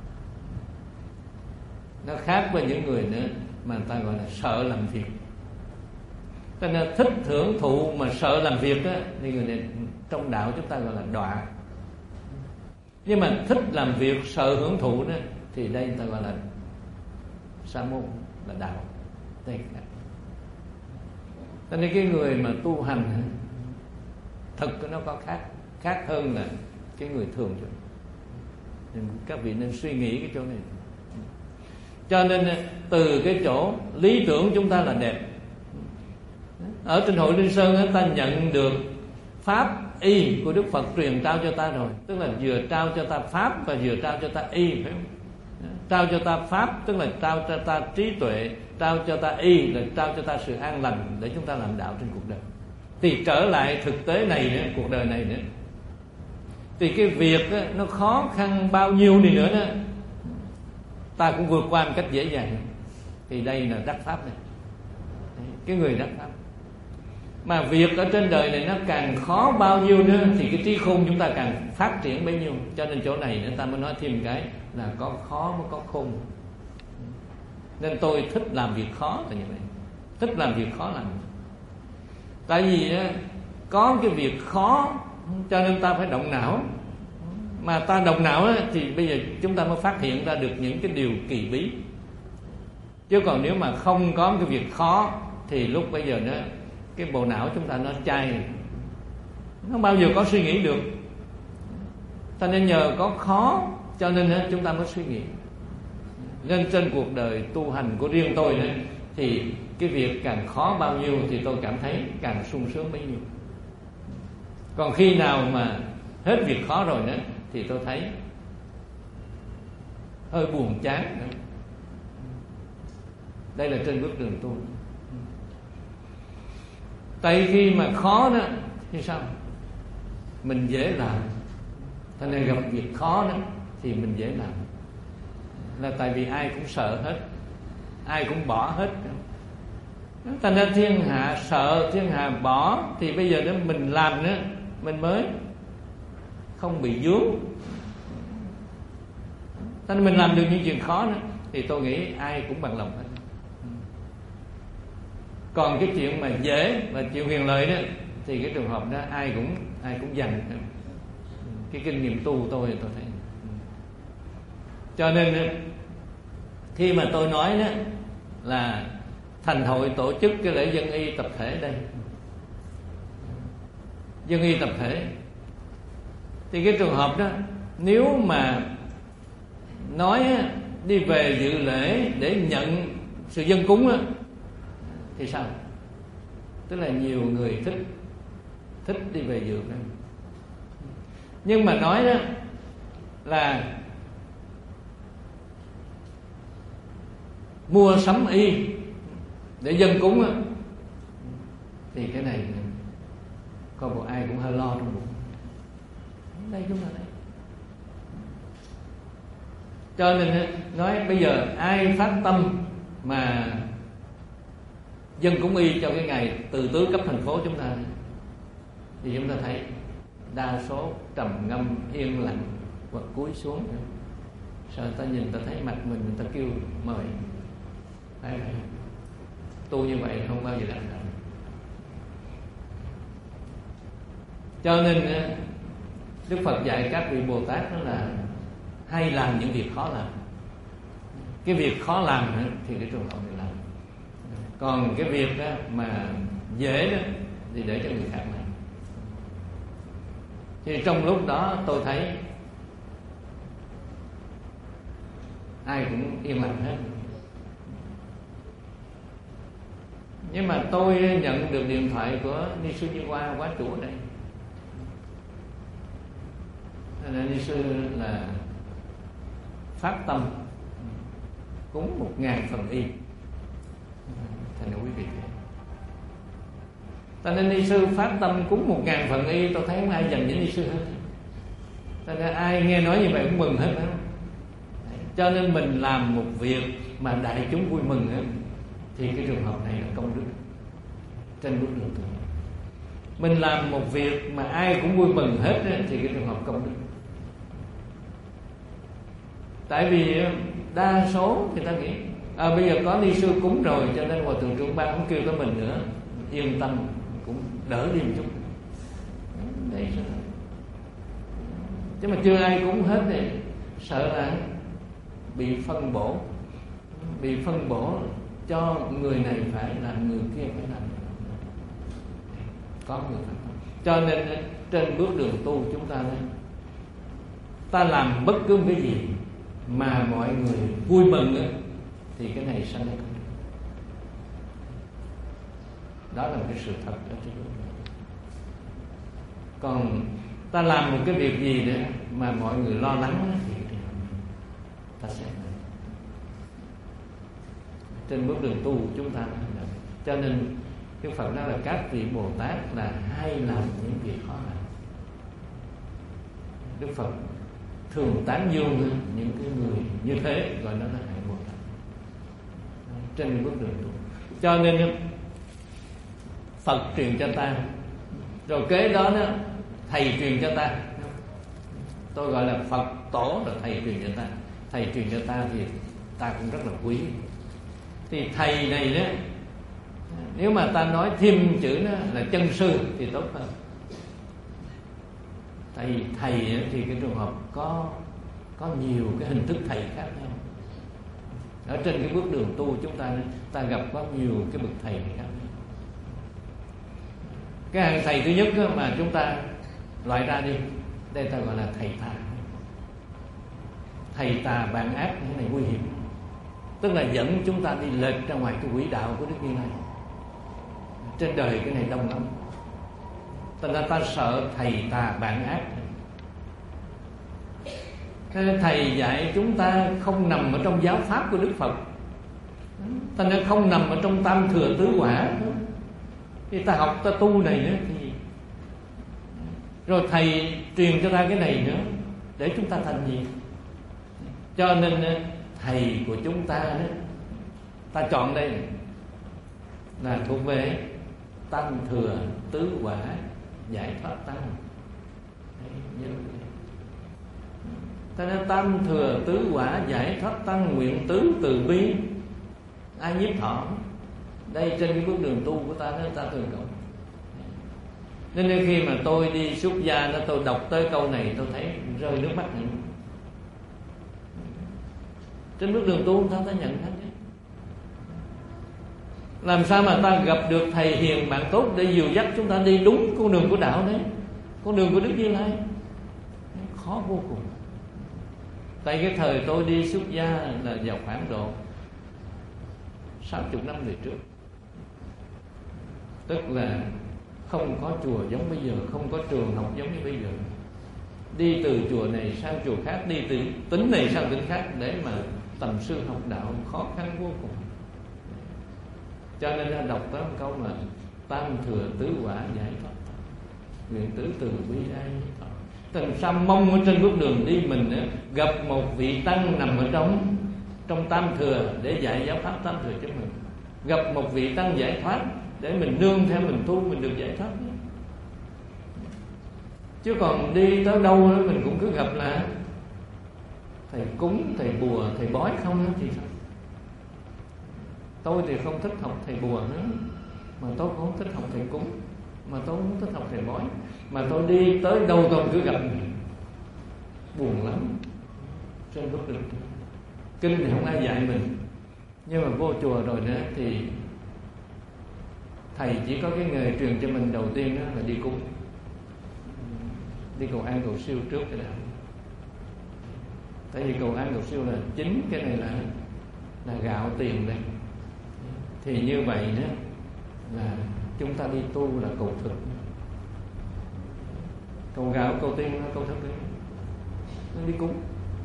Nó khác với những người nữa mà người ta gọi là sợ làm việc. Cho nên thích hưởng thụ mà sợ làm việc á, thì người này trong đạo chúng ta gọi là đọa. Nhưng mà thích làm việc sợ hưởng thụ đó thì đây người ta gọi là sa môn, là đạo. Đây khác. Cho nên cái người mà tu hành thực nó có khác khác hơn là cái người thường chứ. Nên các vị nên suy nghĩ cái chỗ này. Cho nên từ cái chỗ lý tưởng chúng ta là đẹp. Ở trên hội Linh Sơn ta nhận được pháp y của Đức Phật truyền trao cho ta rồi. Tức là vừa trao cho ta pháp và vừa trao cho ta y, phải không? Trao cho ta pháp tức là trao cho ta trí tuệ, trao cho ta y là trao cho ta sự an lành để chúng ta làm đạo trên cuộc đời. Thì trở lại thực tế này nữa, cuộc đời này nữa, thì cái việc đó, nó khó khăn bao nhiêu đi nữa đó, ta cũng vượt qua một cách dễ dàng. Thì đây là đắc pháp này, cái người đắc pháp. Mà việc ở trên đời này nó càng khó bao nhiêu nữa thì cái trí khôn chúng ta càng phát triển bấy nhiêu. Cho nên chỗ này người ta mới nói thêm cái là có khó mới có khôn. Nên tôi thích làm việc khó là như vậy. Thích làm việc khó làm. Tại vì có cái việc khó cho nên ta phải động não. Mà ta động não thì bây giờ chúng ta mới phát hiện ra được những cái điều kỳ bí. Chứ còn nếu mà không có cái việc khó thì lúc bây giờ nó cái bộ não chúng ta nó chai, nó không bao giờ có suy nghĩ được. Cho nên nhờ có khó cho nên chúng ta mới suy nghĩ. Nên trên cuộc đời tu hành của riêng tôi nữa, thì cái việc càng khó bao nhiêu thì tôi cảm thấy càng sung sướng bấy nhiêu. Còn khi nào mà hết việc khó rồi nữa thì tôi thấy hơi buồn chán nữa. Đây là trên bước đường tu. Tại khi mà khó đó thì sao? Mình dễ làm. Cho nên gặp việc khó đó thì mình dễ làm. Là tại vì ai cũng sợ hết, ai cũng bỏ hết. Thành ra thiên hạ sợ, thiên hạ bỏ, thì bây giờ đó mình làm nữa mình mới không bị vướng. Cho nên mình làm được những chuyện khó nữa thì tôi nghĩ ai cũng bằng lòng hết. Còn cái chuyện mà dễ và chuyện huyền lợi đó thì cái trường hợp đó ai cũng ai cũng dành. Cái kinh nghiệm tu tôi tôi thấy. Cho nên khi mà tôi nói đó là thành hội tổ chức cái lễ dân y tập thể đây, dân y tập thể, thì cái trường hợp đó nếu mà nói đi về dự lễ để nhận sự dân cúng đó, thì sao? Tức là nhiều người thích thích đi về dự đó. Nhưng mà nói đó là mua sắm y để dân cúng đó, thì cái này coi bộ ai cũng hơi lo trong bụng. Đây chúng ta đây. Cho nên nói bây giờ ai phát tâm mà dân cúng y cho cái ngày từ tứ cấp thành phố chúng ta, thì chúng ta thấy đa số trầm ngâm yên lặng hoặc cúi xuống. Sao ta nhìn ta thấy mặt mình, người ta kêu mời. Đấy, tu như vậy không bao giờ đạt được. Cho nên Đức Phật dạy các vị Bồ Tát đó là hay làm những việc khó làm. Cái việc khó làm thì cái trường hợp này làm. Còn cái việc đó mà dễ đó thì để cho người khác làm. Thì trong lúc đó tôi thấy ai cũng yên lặng hết. Nhưng mà tôi nhận được điện thoại của Ni Sư Như Hoa, Quá Chủ ở đây. Nên Ni Sư là phát tâm cúng một ngàn phần y. Thành ra quý vị thấy. Cho nên Ni Sư phát tâm cúng một ngàn phần y, tôi thấy không ai dành với Ni Sư hết. Cho nên ai nghe nói như vậy cũng mừng hết. Không? Cho nên mình làm một việc mà đại chúng vui mừng hết, thì cái trường hợp này là công đức trên bước đường tu. Mình làm một việc mà ai cũng vui mừng hết thì cái trường hợp công đức. Tại vì đa số người ta nghĩ à, bây giờ có Ni Sư cúng rồi, cho nên Hòa Thượng Trưởng Ban không kêu tới mình nữa, yên tâm, cũng đỡ đi một chút. Đấy, chứ mà chưa ai cúng hết thì sợ là bị phân bổ, bị phân bổ cho người này phải làm, người kia phải làm. Có người phải. Cho nên trên bước đường tu chúng ta này, ta làm bất cứ cái gì mà mọi người vui mừng ấy, thì cái này sanh ra. Đó là một cái sự thật ở trên bước đường. Còn ta làm một cái việc gì đó mà mọi người lo lắng ấy, thì ta sẽ trên bước đường tu chúng ta. Cho nên Đức Phật nói là các vị Bồ Tát là hay làm những việc khó làm. Đức Phật thường tán dương những cái người như thế, gọi đó là hạnh Bồ Tát trên bước đường tu. Cho nên Phật truyền cho ta, rồi kế đó, đó thầy truyền cho ta. Tôi gọi là Phật tổ là thầy truyền cho ta. Thầy truyền cho ta thì ta cũng rất là quý. Thì thầy này đó, nếu mà ta nói thêm chữ đó là chân sư thì tốt hơn. Tại vì thầy thì cái trường hợp có có nhiều cái hình thức thầy khác nhau. Ở trên cái bước đường tu chúng ta ta gặp có nhiều cái bậc thầy khác nhau. Cái hàng thầy thứ nhất mà chúng ta loại ra đi, đây ta gọi là thầy tà. Thầy tà bạn ác, cái này nguy hiểm. Tức là dẫn chúng ta đi lệch ra ngoài cái quỹ đạo của Đức Như Lai. Trên đời cái này đông lắm. Thành ra ta sợ thầy tà bạn ác. Thầy dạy chúng ta không nằm ở trong giáo pháp của Đức Phật, thành ra không nằm ở trong tam thừa tứ quả. Khi ta học ta tu này nữa thì rồi thầy truyền cho ta cái này nữa để chúng ta thành gì. Cho nên thầy của chúng ta đó, ta chọn đây là thuộc về tam thừa tứ quả giải thoát tăng. Ta nói tam thừa tứ quả giải thoát tăng, nguyện tứ từ bi ai nhiếp thọ. Đây trên cái bước đường tu của ta đó, ta thường cầu. Nên khi mà tôi đi xuất gia đó, tôi đọc tới câu này tôi thấy rơi nước mắt nữa. Trên bước đường tu ta ta nhận hết. Làm sao mà ta gặp được thầy hiền bạn tốt để dìu dắt chúng ta đi đúng con đường của đạo đấy, con đường của Đức Như Lai. Khó vô cùng. Tại cái thời tôi đi xuất gia là vào khoảng độ sáu mươi năm về trước. Tức là không có chùa giống bây giờ, không có trường học giống như bây giờ. Đi từ chùa này sang chùa khác, đi từ tỉnh này sang tỉnh khác để mà tầm sư học đạo khó khăn vô cùng. Cho nên là đọc tới một câu là tam thừa tứ quả giải thoát, nguyện tứ từ bi ai. Làm sao mong ở trên bước đường đi mình á, gặp một vị tăng nằm ở trong trong tam thừa để dạy giáo pháp tam thừa cho mình. gặp một vị tăng giải thoát để mình nương theo mình tu, mình được giải thoát. Chứ còn đi tới đâu đó mình cũng cứ gặp là thầy cúng, thầy bùa, thầy bói không thì sao? Tôi thì không thích học thầy bùa nữa, mà tôi cũng không thích học thầy cúng, mà tôi cũng không thích học thầy bói, mà tôi đi tới đâu tôi cứ gặp mình. Buồn lắm. Trên bước đường kinh thì không ai dạy mình, nhưng mà vô chùa rồi nữa thì thầy chỉ có cái nghề truyền cho mình đầu tiên đó là đi cúng, đi cầu an cầu siêu trước cái đã. Tại vì cầu an cầu siêu là chính cái này là là gạo tiền đây. Thì như vậy đó là chúng ta đi tu là cầu thực, cầu gạo cầu tiền là cầu thực đấy, đi cúng.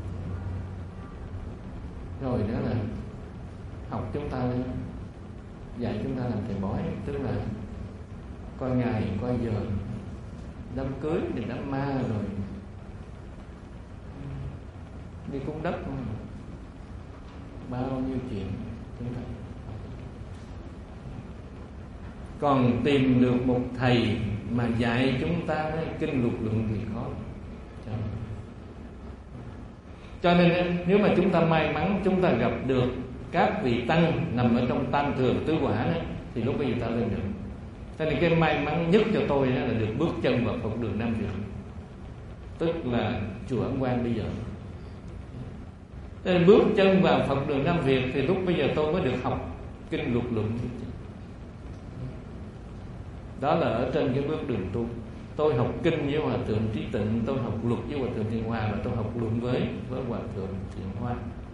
Rồi đó là học chúng ta dạy chúng ta làm thầy bói, tức là coi ngày coi giờ, đám cưới thì đám ma, rồi đi cúng đất, bao nhiêu chuyện chúng ta. Còn tìm được một thầy mà dạy chúng ta kinh luật luận thì khó. Cho nên nếu mà chúng ta may mắn chúng ta gặp được các vị tăng nằm ở trong tam thường tứ quả đó, thì lúc bây giờ ta lên được. Cho nên cái may mắn nhất cho tôi là được bước chân vào Phật đường Nam Việt, tức là chùa Ấn Quang bây giờ. Cho nên bước chân vào Phật đường Nam Việt thì lúc bây giờ tôi mới được học kinh luật luận. Đó là ở trên cái bước đường tu. Tôi học kinh với Hòa thượng Trí Tịnh, tôi học luật với Hòa thượng Thiện Hoa, và tôi học luận với với Hòa thượng Thiện Hoa.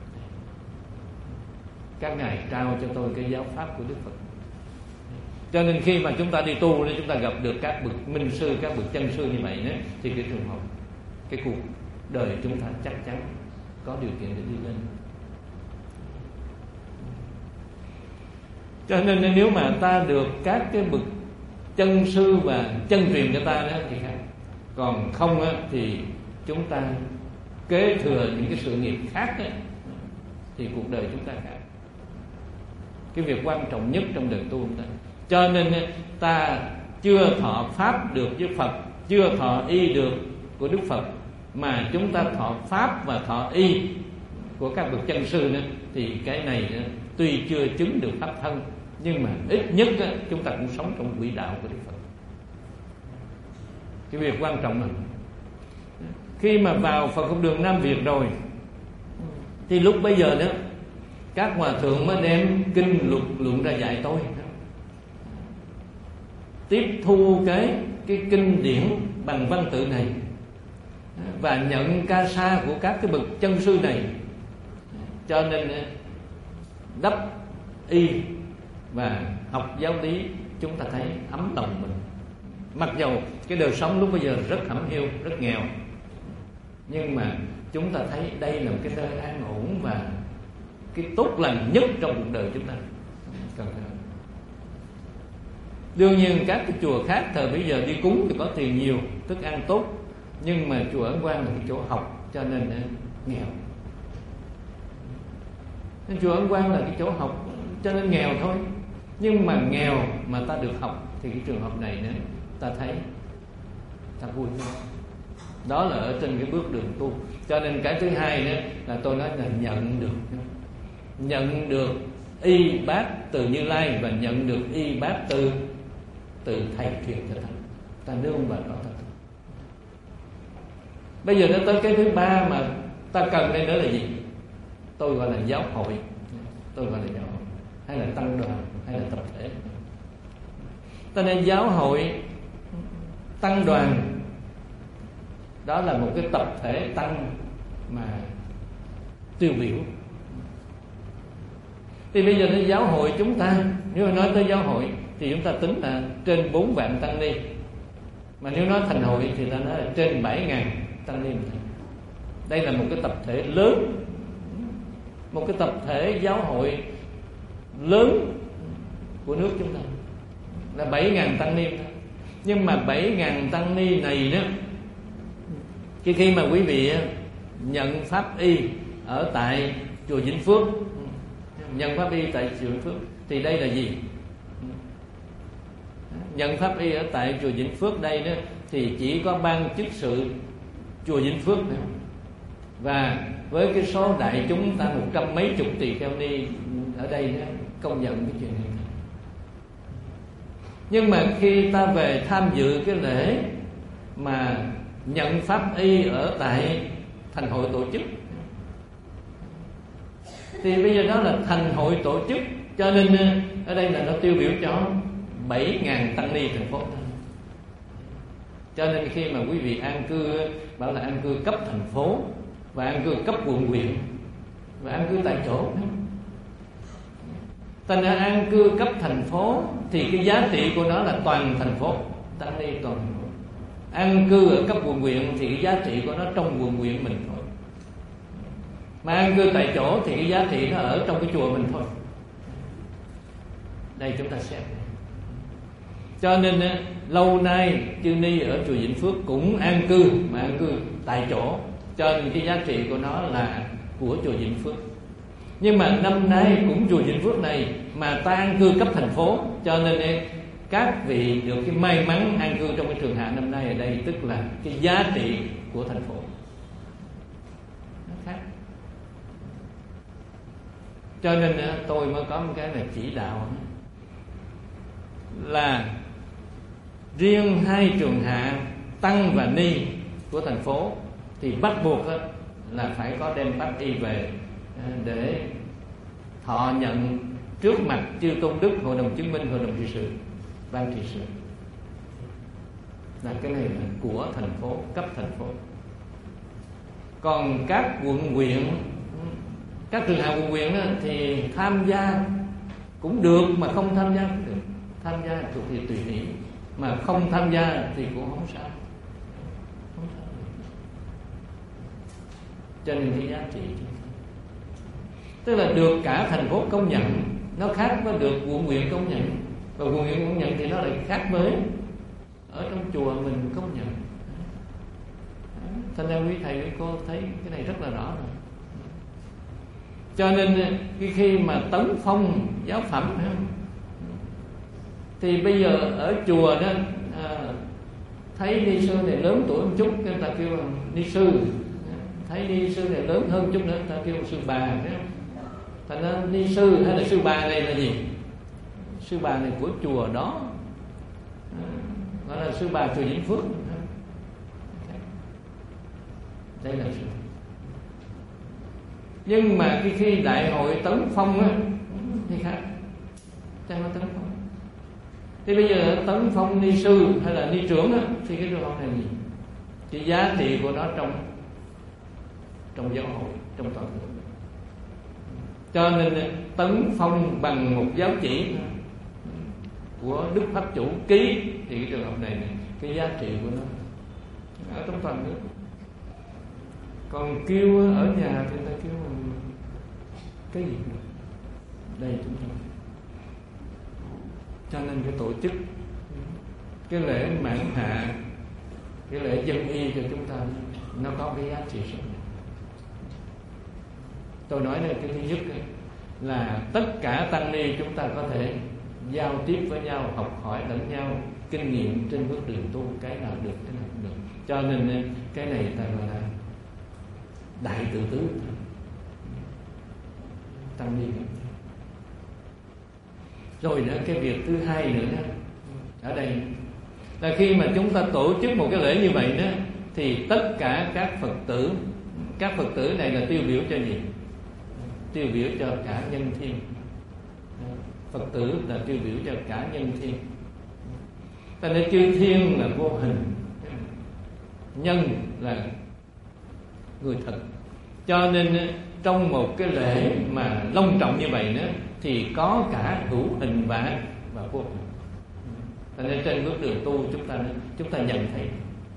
Các ngài trao cho tôi cái giáo pháp của Đức Phật. Cho nên khi mà chúng ta đi tu, chúng ta gặp được các bậc minh sư, các bậc chân sư như vậy đó, thì cái trường học, cái cuộc đời chúng ta chắc chắn có điều kiện để đi lên. Cho nên nếu mà ta được các cái bậc chân sư và chân truyền cho ta đó thì khác. Còn không á, thì chúng ta kế thừa những cái sự nghiệp khác á, thì cuộc đời chúng ta khác. Cái việc quan trọng nhất trong đời tu chúng ta. Cho nên ta chưa thọ pháp được với Phật, chưa thọ y được của Đức Phật, mà chúng ta thọ pháp và thọ y của các bậc chân sư nữa, thì cái này nữa, tuy chưa chứng được pháp thân, nhưng mà ít nhất á, chúng ta cũng sống trong quỹ đạo của Đức Phật. Cái việc quan trọng là khi mà vào Phật học đường Nam Việt rồi, thì lúc bây giờ đó các hòa thượng mới đem kinh luật luận ra dạy tôi, tiếp thu cái cái kinh điển bằng văn tự này và nhận ca sa của các cái bậc chân sư này. Cho nên đắp y và học giáo lý, chúng ta thấy ấm lòng mình. Mặc dầu cái đời sống lúc bây giờ rất hẩm hiu, rất nghèo, nhưng mà chúng ta thấy đây là một cái nơi an ổn và cái tốt lành nhất trong cuộc đời chúng ta. Đương nhiên các cái chùa khác thời bây giờ đi cúng thì có tiền nhiều, thức ăn tốt, nhưng mà chùa Ấn Quang là cái chỗ học, cho nên nghèo. Nên chùa Ấn Quang là cái chỗ học, cho nên nghèo thôi. Nhưng mà nghèo mà ta được học thì cái trường hợp này nữa, ta thấy ta vui hơn. Đó là ở trên cái bước đường tu. Cho nên cái thứ hai nữa là tôi nói là nhận được, nhận được y bát từ Như Lai và nhận được y bát từ từ thầy truyền cho ta. Ta nương vào đó ta. Bây giờ nó tới cái thứ ba mà ta cần đây nữa là gì? Tôi gọi là giáo hội, tôi gọi là giáo hội, hay là tăng đoàn, hay là tập thể. Cho nên giáo hội, tăng đoàn, đó là một cái tập thể tăng mà tiêu biểu. Thì bây giờ cái giáo hội chúng ta, nếu mà nói tới giáo hội thì chúng ta tính là trên bốn vạn tăng ni, mà nếu nói thành hội thì ta nói là trên bảy ngàn tăng ni. Đây là một cái tập thể lớn, một cái tập thể giáo hội lớn của nước chúng ta, là bảy ngàn tăng ni. Nhưng mà bảy ngàn tăng ni này đó, khi khi mà quý vị nhận pháp y ở tại chùa Vĩnh Phước, nhận pháp y tại chùa Vĩnh Phước, thì đây là gì? Nhận pháp y ở tại chùa Vĩnh Phước đây đó thì chỉ có ban chức sự chùa Vĩnh Phước nữa. Và với cái số đại chúng ta một trăm mấy chục tỳ kheo ni ở đây đó, công nhận cái chuyện này. Nhưng mà khi ta về tham dự cái lễ mà nhận pháp y ở tại thành hội tổ chức, thì bây giờ đó là thành hội tổ chức, cho nên ở đây là nó tiêu biểu cho bảy ngàn tăng ni thành phố. Cho nên khi mà quý vị an cư bảo là an cư cấp thành phố và an cư cấp quận huyện và an cư tại chỗ. Thành ra an cư cấp thành phố thì cái giá trị của nó là toàn thành phố, tăng ni toàn thành phố. An cư ở cấp quận huyện thì cái giá trị của nó trong quận huyện mình thôi. Mà an cư tại chỗ thì cái giá trị nó ở trong cái chùa mình thôi. Đây chúng ta xem. Cho nên lâu nay chư ni ở chùa Vĩnh Phước cũng an cư, mà an cư tại chỗ, cho nên cái giá trị của nó là của chùa Vĩnh Phước. Nhưng mà năm nay cũng chùa Vĩnh Phước này mà ta an cư cấp thành phố, cho nên các vị được cái may mắn an cư trong cái trường hạ năm nay ở đây, tức là cái giá trị của thành phố nó khác. Cho nên tôi mới có một cái là chỉ đạo là riêng hai trường hạ tăng và ni của thành phố thì bắt buộc là phải có đem pháp y về để thọ nhận trước mặt chư tôn đức, hội đồng chứng minh, hội đồng trị sự, ban trị sự. Là cái này là của thành phố, cấp thành phố. Còn các quận huyện, các trường hạ quận huyện thì tham gia cũng được, mà không tham gia cũng được. Tham gia thuộc thì tùy ý, mà không tham gia thì cũng không sao, không sao. Cho nên cái giá trị tức là được cả thành phố công nhận, nó khác với được quận huyện công nhận. Và quận huyện công nhận thì nó lại khác với ở trong chùa mình công nhận. Thành ra quý thầy quý cô thấy cái này rất là rõ rồi. Cho nên cái khi mà tấn phong giáo phẩm thì bây giờ ở chùa đó à, thấy ni sư này lớn tuổi một chút, người ta kêu là ni sư. Thấy ni sư này lớn hơn chút nữa, người ta kêu sư bà. Thành ra ni sư hay là sư bà này là gì? Sư bà này của chùa đó, gọi là sư bà chùa Vĩnh Phước. Đây là sự. Nhưng mà khi, khi đại hội tấn phong á thì khác, chẳng có tấn phong. Thì bây giờ tấn phong ni sư hay là ni trưởng á, thì cái trường hợp này gì? Cái giá trị của nó trong trong giáo hội, trong toàn hội. Cho nên tấn phong bằng một giáo chỉ của Đức Pháp Chủ ký, thì cái trường hợp này, này cái giá trị của nó ở trong toàn nước. Còn kêu ở nhà thì người ta kêu cái gì nữa? Đây chúng ta. Cho nên cái tổ chức cái lễ mãn hạ, cái lễ dân y cho chúng ta nó có cái giá trị rất nhiều. Tôi nói là cái thứ nhất là tất cả tăng ni chúng ta có thể giao tiếp với nhau, học hỏi lẫn nhau kinh nghiệm trên bước đường tu, cái nào được cái nào không được. Cho nên cái này ta gọi là đại tự tứ tăng ni. Rồi nữa, cái việc thứ hai nữa đó, ở đây là khi mà chúng ta tổ chức một cái lễ như vậy đó, thì tất cả các Phật tử, các Phật tử này là tiêu biểu cho gì? Tiêu biểu cho cả nhân thiên. Phật tử là tiêu biểu cho cả nhân thiên. Ta nói chư thiên là vô hình, nhân là người thật. Cho nên trong một cái lễ mà long trọng như vậy nữa thì có cả hữu hình và và vô hình. Cho nên trên bước đường tu chúng ta chúng ta nhận thấy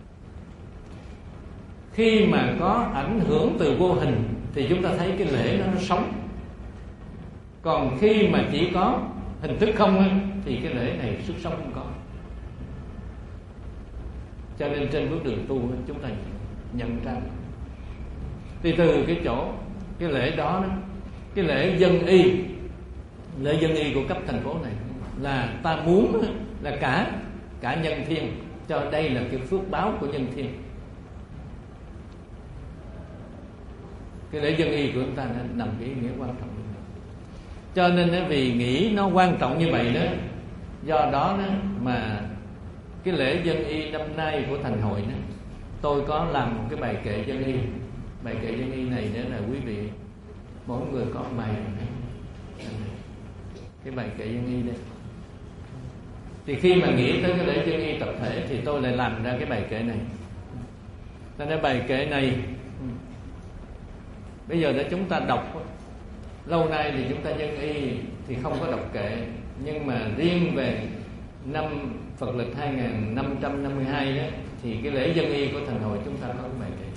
khi mà có ảnh hưởng từ vô hình thì chúng ta thấy cái lễ nó, nó sống. Còn khi mà chỉ có hình thức không thì cái lễ này sức sống không có. Cho nên trên bước đường tu chúng ta nhận ra thì từ cái chỗ cái lễ đó, đó cái lễ dân y lễ dân y của cấp thành phố này là ta muốn là cả cả nhân thiên, cho đây là cái phước báo của nhân thiên. Cái lễ dân y của chúng ta nó nằm cái ý nghĩa quan trọng như vậy. Cho nên vì nghĩ nó quan trọng như vậy đó, do đó mà cái lễ dân y năm nay của thành hội đó, tôi có làm một cái bài kệ dân y. Bài kệ dân y này nữa là quý vị mỗi người có bài này. Cái bài kệ dân y đây. Thì khi mà nghĩ tới cái lễ dân y tập thể thì tôi lại làm ra cái bài kệ này. Cho nên bài kệ này bây giờ để chúng ta đọc, lâu nay thì chúng ta dân y thì không có đọc kệ, nhưng mà riêng về năm Phật lịch hai nghìn năm trăm năm mươi hai đó, thì cái lễ dân y của thành hội chúng ta có cái bài kệ.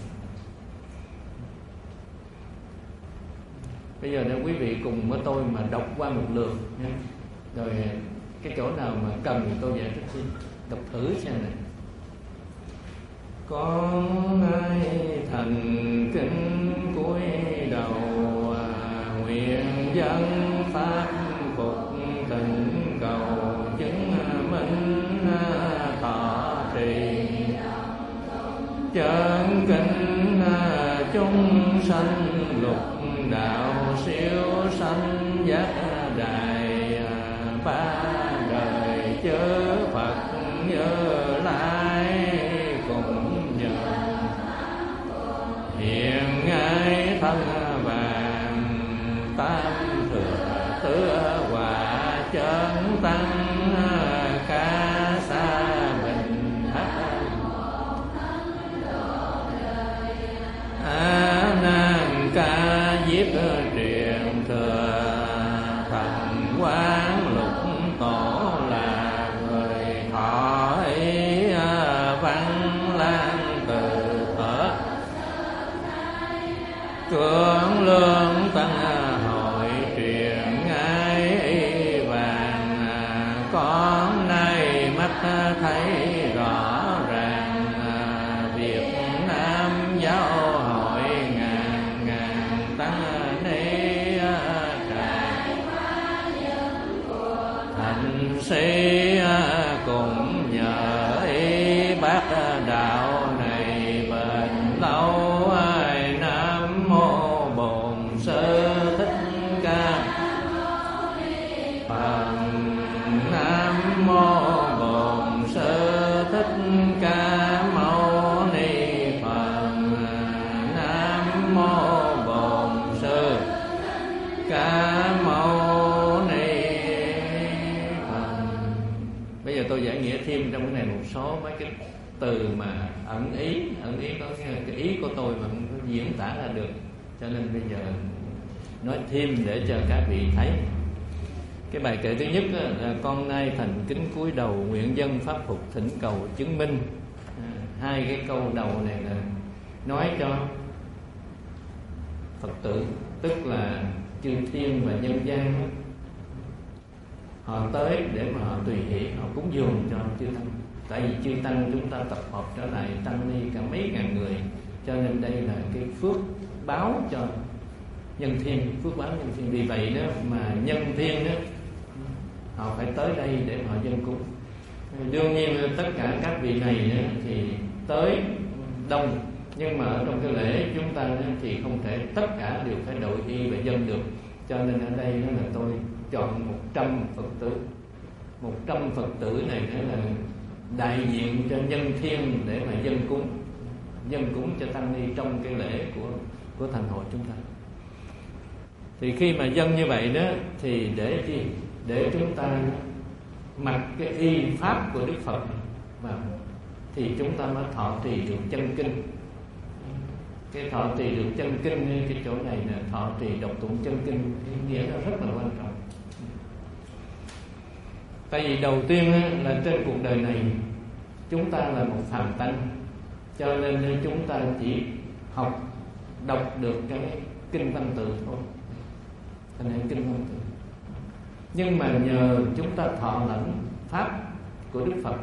Bây giờ để quý vị cùng với tôi mà đọc qua một lượt nha. Rồi cái chỗ nào mà cần thì tôi giải thích thêm. Đọc thử xem này. Con ai thành kính cúi đầu, nguyện dân pháp phục tình cầu, chứng minh thọ trì chân kính chúng sanh, lục đạo siêu sanh giác đại, ba đời chớ Phật Như Lai cùng nhờ hiện ngay thân vàng, tam thừa tứ hòa chân tăng, ca sa bình hạnh a nan ca diếp truyền thừa, thần quán lục tổ là người thọ ý văn lan từ thở, cưỡng lương tăng hội truyền ngay y vàng, con nay mắt thấy rõ ràng, Việt Nam giáo hội ngàn ngàn tăng ni tràng, thành sĩ cùng nhờ ý bác đạo này bền lâu. Nam mô Bổn Sư Thích Ca Phật. Nam mô Bổn Sư Thích Ca Mâu Ni Phật. Nam mô Bổn Sư Ca Mâu Ni Phật. Bây giờ tôi giải nghĩa thêm trong cái này một số mấy cái từ mà ẩn ý. Ẩn ý có cái, cái ý của tôi mà không có diễn tả ra được, cho nên bây giờ nói thêm để cho các vị thấy. Cái bài kệ thứ nhất là con nay thành kính cúi đầu, nguyện dân pháp phục thỉnh cầu chứng minh. Hai cái câu đầu này là nói cho Phật tử, tức là chư thiên và nhân gian, họ tới để mà họ tùy hỷ, họ cúng dường cho chư tăng. Tại vì chư tăng chúng ta tập hợp trở lại tăng ni cả mấy ngàn người, cho nên đây là cái phước báo cho nhân thiên, phước báo nhân thiên. Vì vậy đó mà nhân thiên đó họ phải tới đây để họ dân cúng. Đương nhiên tất cả các vị này đó, thì tới đông, nhưng mà ở trong cái lễ chúng ta đó, thì không thể tất cả đều phải đội y và dân được. Cho nên ở đây đó là tôi chọn một trăm Phật tử. Một trăm Phật tử này đó là đại diện cho nhân thiên để mà dân cúng, dân cúng cho tăng ni trong cái lễ của của thành hội chúng ta. Thì khi mà dân như vậy đó thì để chi? Để chúng ta mặc cái y pháp của Đức Phật vào, thì chúng ta mới thọ trì được chân kinh. Cái thọ trì được chân kinh, cái chỗ này là thọ trì đọc tụng chân kinh, ý nghĩa nó rất là quan trọng. Tại vì đầu tiên là trên cuộc đời này chúng ta là một phàm tánh, cho nên chúng ta chỉ học đọc được cái kinh văn tự thôi, thành hệ kinh văn tự. Nhưng mà nhờ chúng ta thọ lãnh pháp của Đức Phật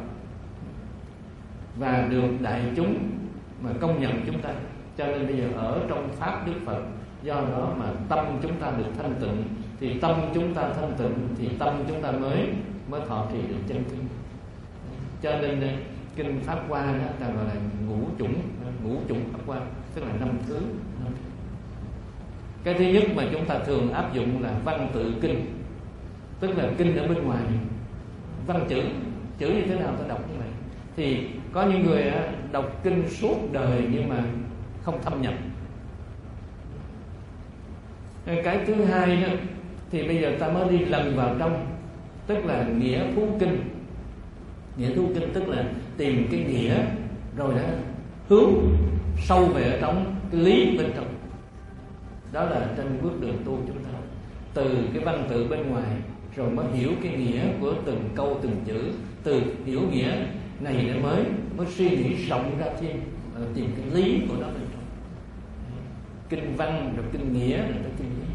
và được đại chúng mà công nhận chúng ta, cho nên bây giờ ở trong pháp Đức Phật, do đó mà tâm chúng ta được thanh tịnh, thì tâm chúng ta thanh tịnh, thì tâm chúng ta mới mới thọ trì được chân kinh. Cho nên kinh Pháp Hoa đó ta gọi là ngũ chủng, ngũ chủng Pháp Hoa, tức là năm thứ. Cái thứ nhất mà chúng ta thường áp dụng là văn tự kinh, tức là kinh ở bên ngoài, văn chữ, chữ như thế nào ta đọc như vậy. Thì có những người đọc kinh suốt đời nhưng mà không thâm nhập. Cái thứ hai đó, thì bây giờ ta mới đi lần vào trong, tức là nghĩa thú kinh. Nghĩa thú kinh tức là tìm cái nghĩa rồi đó hướng sâu về ở trong cái lý bên trong. Đó là trên bước đường tu chúng ta, từ cái văn tự bên ngoài rồi mới hiểu cái nghĩa của từng câu từng chữ, từ hiểu nghĩa này để mới mới suy nghĩ rộng ra thêm, tìm cái lý của nó bên trong. Kinh văn rồi kinh nghĩa rồi tới kinh lý.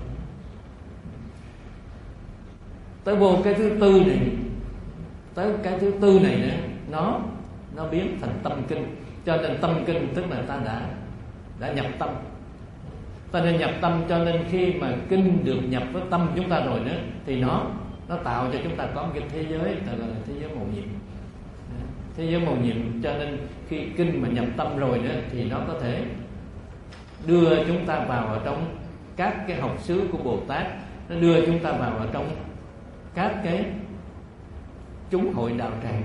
Tới vô cái thứ tư này, tới cái thứ tư này nữa, nó nó biến thành tâm kinh. Cho nên tâm kinh tức là ta đã đã nhập tâm. Ta nên nhập tâm, cho nên khi mà kinh được nhập với tâm chúng ta rồi nữa, thì nó nó tạo cho chúng ta có một cái thế giới, ta gọi là thế giới mầu nhiệm. Thế giới mầu nhiệm, cho nên khi kinh mà nhập tâm rồi nữa thì nó có thể đưa chúng ta vào ở trong các cái học xứ của Bồ Tát, nó đưa chúng ta vào ở trong các cái chúng hội đạo tràng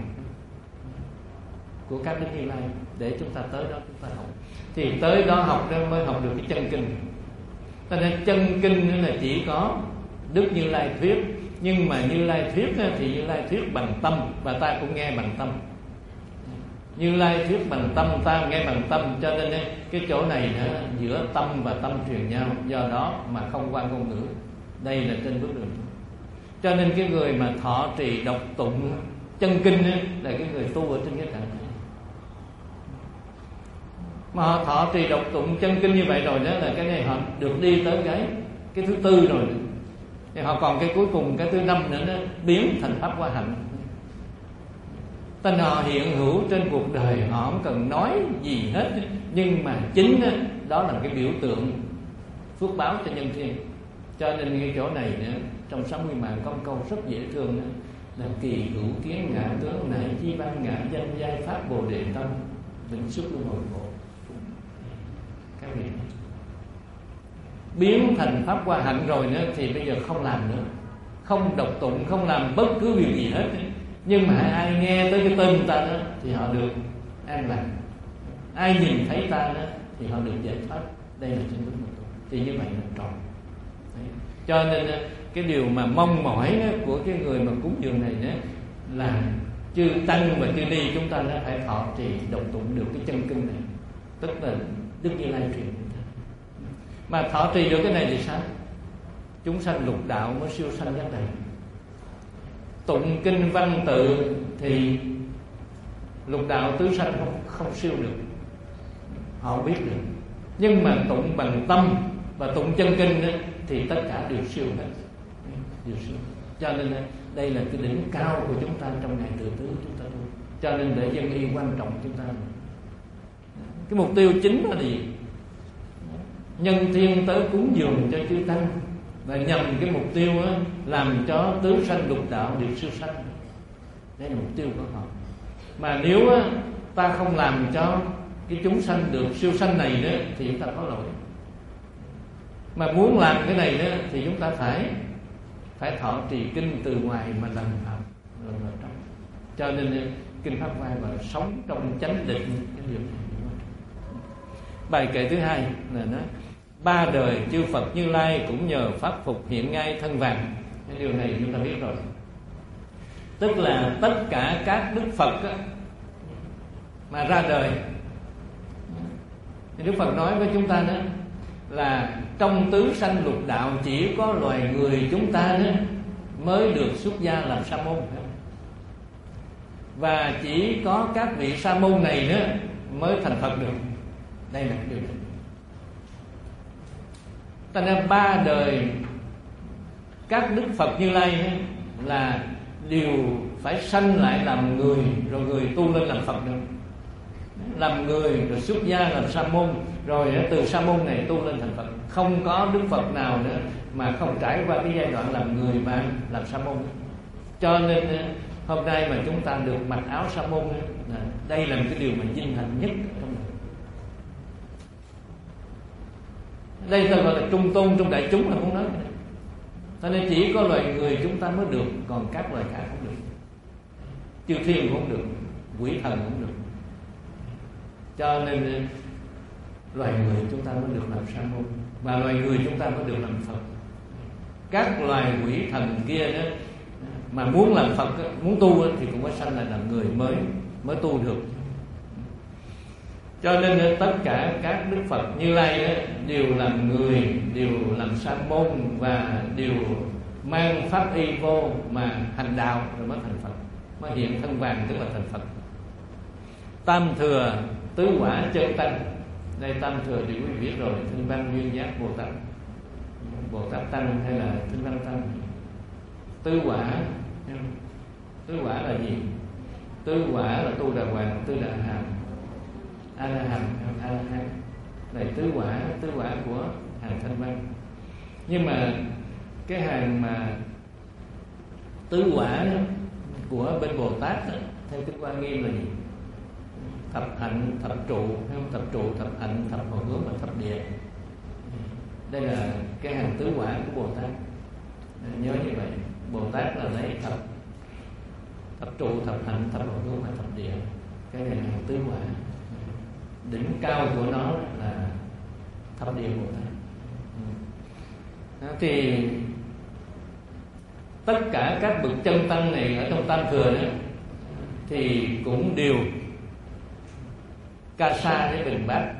của các Đức Như Lai, để chúng ta tới đó chúng ta học. Thì tới đó học đó mới học được cái chân kinh. Cho nên chân kinh là chỉ có Đức Như Lai thuyết, nhưng mà Như Lai thuyết thì Như Lai thuyết bằng tâm, và ta cũng nghe bằng tâm. Như Lai thuyết bằng tâm, ta nghe bằng tâm. Cho nên cái chỗ này nữa, giữa tâm và tâm truyền nhau, do đó mà không quan ngôn ngữ. Đây là trên bước đường. Cho nên cái người mà thọ trì đọc tụng chân kinh ấy, là cái người tu ở trên cái trạng thái. Mà họ thọ trì đọc tụng chân kinh như vậy rồi đó, là cái này họ được đi tới cái cái thứ tư rồi. Thì họ còn cái cuối cùng, cái thứ năm nữa, nó biến thành pháp hoa hạnh. Tên họ hiện hữu trên cuộc đời, họ không cần nói gì hết, nhưng mà chính đó, đó là cái biểu tượng phước báo cho nhân thiên. Cho nên cái chỗ này nữa, trong sáu mươi mạng có một câu rất dễ thương đó, là kỳ hữu kiến ngã tướng nại chi ban ngã danh giai pháp bồ đề tâm định xuất luân hồi khổ. Các vị biến thành pháp hoa hạnh rồi nữa thì bây giờ không làm nữa, không đọc tụng, không làm bất cứ việc gì hết. Nhưng mà ai nghe tới cái tên ta đó thì họ được an lạc, ai nhìn thấy ta đó thì họ được giải thoát. Đây là trên bước đường. Thì như vậy là tròn. Đấy. Cho nên cái điều mà mong mỏi của cái người mà cúng dường này đó là chư tăng và chư ni chúng ta đã phải thọ trì đọc tụng được cái chân kinh này, tức là Đức Như Lai truyền. Mà thọ trì được cái này thì sao? Chúng sanh lục đạo mới siêu sanh giác này. Tụng kinh văn tự thì lục đạo tứ sanh không, không siêu được, họ không biết được. Nhưng mà tụng bằng tâm và tụng chân kinh đó, thì tất cả đều siêu hết, đều siêu. Cho nên đây là cái đỉnh cao của chúng ta trong ngày tự tứ chúng ta tu. Cho nên để dân y quan trọng chúng ta. Cái mục tiêu chính là gì? Nhân thiên tới cúng dường cho chư tăng, và nhằm cái mục tiêu đó, làm cho tứ sanh lục đạo được siêu sanh. Đây là mục tiêu của họ. Mà nếu đó, ta không làm cho cái chúng sanh được siêu sanh này nữa thì chúng ta có lỗi. Mà muốn làm cái này nữa thì chúng ta phải phải thọ trì kinh từ ngoài mà làm vào trong. Cho nên kinh Pháp Hoa và sống trong chánh định cái điều này. Bài kệ thứ hai là nói ba đời chư Phật Như Lai cũng nhờ pháp phục hiện ngay thân vàng. Cái điều này chúng ta biết rồi. Tức là tất cả các đức Phật á, mà ra đời thì Đức Phật nói với chúng ta đó là trong tứ sanh lục đạo chỉ có loài người chúng ta đó mới được xuất gia làm sa môn, và chỉ có các vị sa môn này nữa mới thành Phật được. Đây là điều này. Ta nên ba đời các đức Phật Như Lai là đều phải sanh lại làm người, rồi người tu lên làm Phật được. làm người rồi xuất gia làm sa môn, rồi từ sa môn này tu lên thành Phật. Không có Đức Phật nào nữa mà không trải qua cái giai đoạn làm người và làm sa môn. Cho nên hôm nay mà chúng ta được mặc áo sa môn, đây là một cái điều mà vinh hạnh nhất trong đời. Đây tôi gọi là trung tôn trong đại chúng là muốn nói. Cho nên chỉ có loài người chúng ta mới được, còn các loài khác không được. Chư thiên cũng không được, quỷ thần cũng được. Cho nên loài người chúng ta mới được làm sa môn, và loài người chúng ta mới được làm Phật. Các loài quỷ thần kia đó mà muốn làm Phật, muốn tu thì cũng phải sanh lại làm người mới mới tu được. Cho nên tất cả các Đức Phật Như Lai đều làm người, đều làm sa môn, và đều mang pháp y vô mà hành đạo rồi mới thành Phật, mới hiện thân vàng tức là thành Phật. Tam thừa tứ quả chân tăng, đây tam thừa thì quý vị biết rồi, Thanh Văn Duyên Giác Bồ Tát, Bồ Tát Tăng hay là Thanh Văn Tăng. Tứ quả, tứ quả là gì? Tứ quả là Tu Đà Hoàng, Tư Đà Hàm, A La Hàm, A La Hán. Này tứ quả, tứ quả của hàng Thanh Văn. Nhưng mà cái hàng mà tứ quả đó, của bên Bồ Tát đó, theo Kinh Hoa Nghiêm là gì? Thập hạnh, thập trụ, thập trụ, thập hạnh, thập hồi hướng và thập địa. Đây là cái hàng tứ quả của Bồ Tát. Nhớ như vậy, Bồ Tát là lấy thập thập trụ, thập hạnh, thập hồi hướng và thập địa. Cái này là hàng tứ quả. Đỉnh cao của nó là thập địa Bồ Tát. Thì tất cả các bậc chân tăng này ở trong tam thừa đó thì cũng đều ca sa để bình bát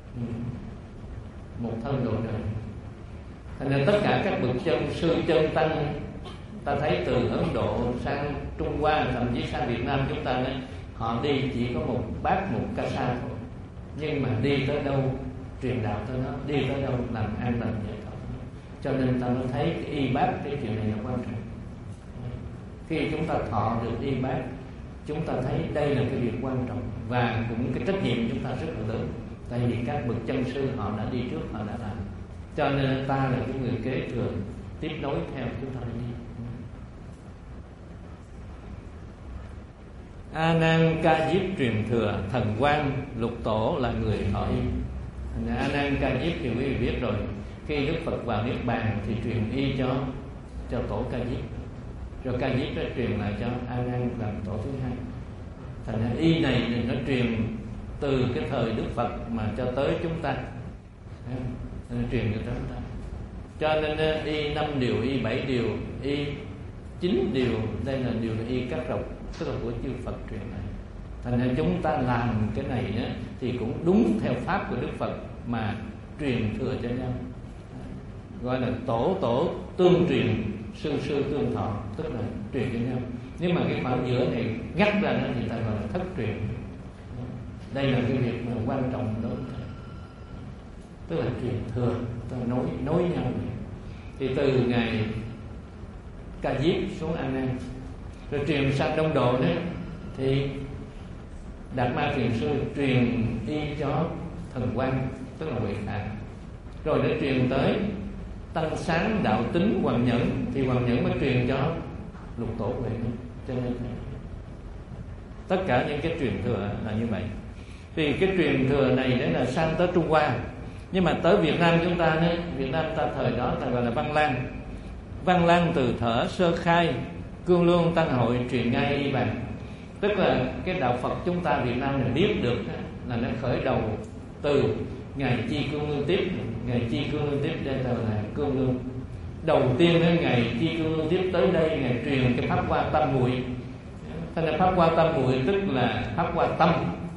một thân độ đời. Thành ra tất cả các bậc chân sư chân tăng, ta thấy từ Ấn Độ sang Trung Hoa, thậm chí sang Việt Nam chúng ta đấy, họ đi chỉ có một bát một ca sa thôi, nhưng mà đi tới đâu truyền đạo tới đó, đi tới đâu làm an lành giải thoát. Cho nên ta mới thấy cái y bát, cái chuyện này là quan trọng. Khi chúng ta thọ được y bát, chúng ta thấy đây là cái việc quan trọng, và cũng cái trách nhiệm chúng ta rất là lớn. Tại vì các bậc chân sư họ đã đi trước, họ đã làm, cho nên ta là cái người kế thừa, tiếp nối theo chúng ta đi. A Nan Ca Diếp truyền thừa, thần quan lục tổ là người thọ y. A Nan Ca Diếp thì quý vị biết rồi, khi Đức Phật vào niết bàn thì truyền y cho cho tổ Ca Diếp, rồi Ca Diếp đã truyền lại cho A Nan làm tổ thứ hai. Thành ra y này thì nó truyền từ cái thời Đức Phật mà cho tới chúng ta, nó truyền cho chúng ta. Cho nên y năm điều, y bảy điều, y chín điều, đây là điều là y cắt rộng, tức là của chư Phật truyền này. Thành ra chúng ta làm cái này á, thì cũng đúng theo pháp của Đức Phật mà truyền thừa cho nhau, gọi là tổ tổ tương truyền, sư sư tương thọ, tức là truyền cho nhau. Nhưng mà cái khoảng giữa này ngắt ra đó thì ta gọi là thất truyền. Đây là cái việc mà quan trọng đối với thầy, tức là truyền thừa, ta nối nối nhau vậy. Thì từ ngày Ca Diếp xuống A Nan, rồi truyền sang Đông Độ đấy, thì Đạt Ma Thiền Sư truyền y cho thần quan, tức là Huệ Khả, rồi để truyền tới Tăng Sáng Đạo Tính Hoàng Nhẫn, thì Hoàng Nhẫn mới truyền cho Lục Tổ Huệ. Cho nên tất cả những cái truyền thừa là như vậy. Thì cái truyền thừa này đấy là sang tới Trung Hoa. Nhưng mà tới Việt Nam chúng ta đấy, Việt Nam ta thời đó ta gọi là Văn Lang. Văn Lang từ thở sơ khai, Cương Lương Tăng Hội truyền ngay y bàn. Tức là cái đạo Phật chúng ta Việt Nam này biết được là nó khởi đầu từ ngày Chi Cương Lương Tiếp. Ngày Chi Cương Lương Tiếp đây là Cương Lương. Đầu tiên đến ngày Chi Cương Lương Tiếp tới đây, ngày truyền cái pháp hoa tam muội. Thành ra pháp hoa tam muội tức là pháp hoa tâm,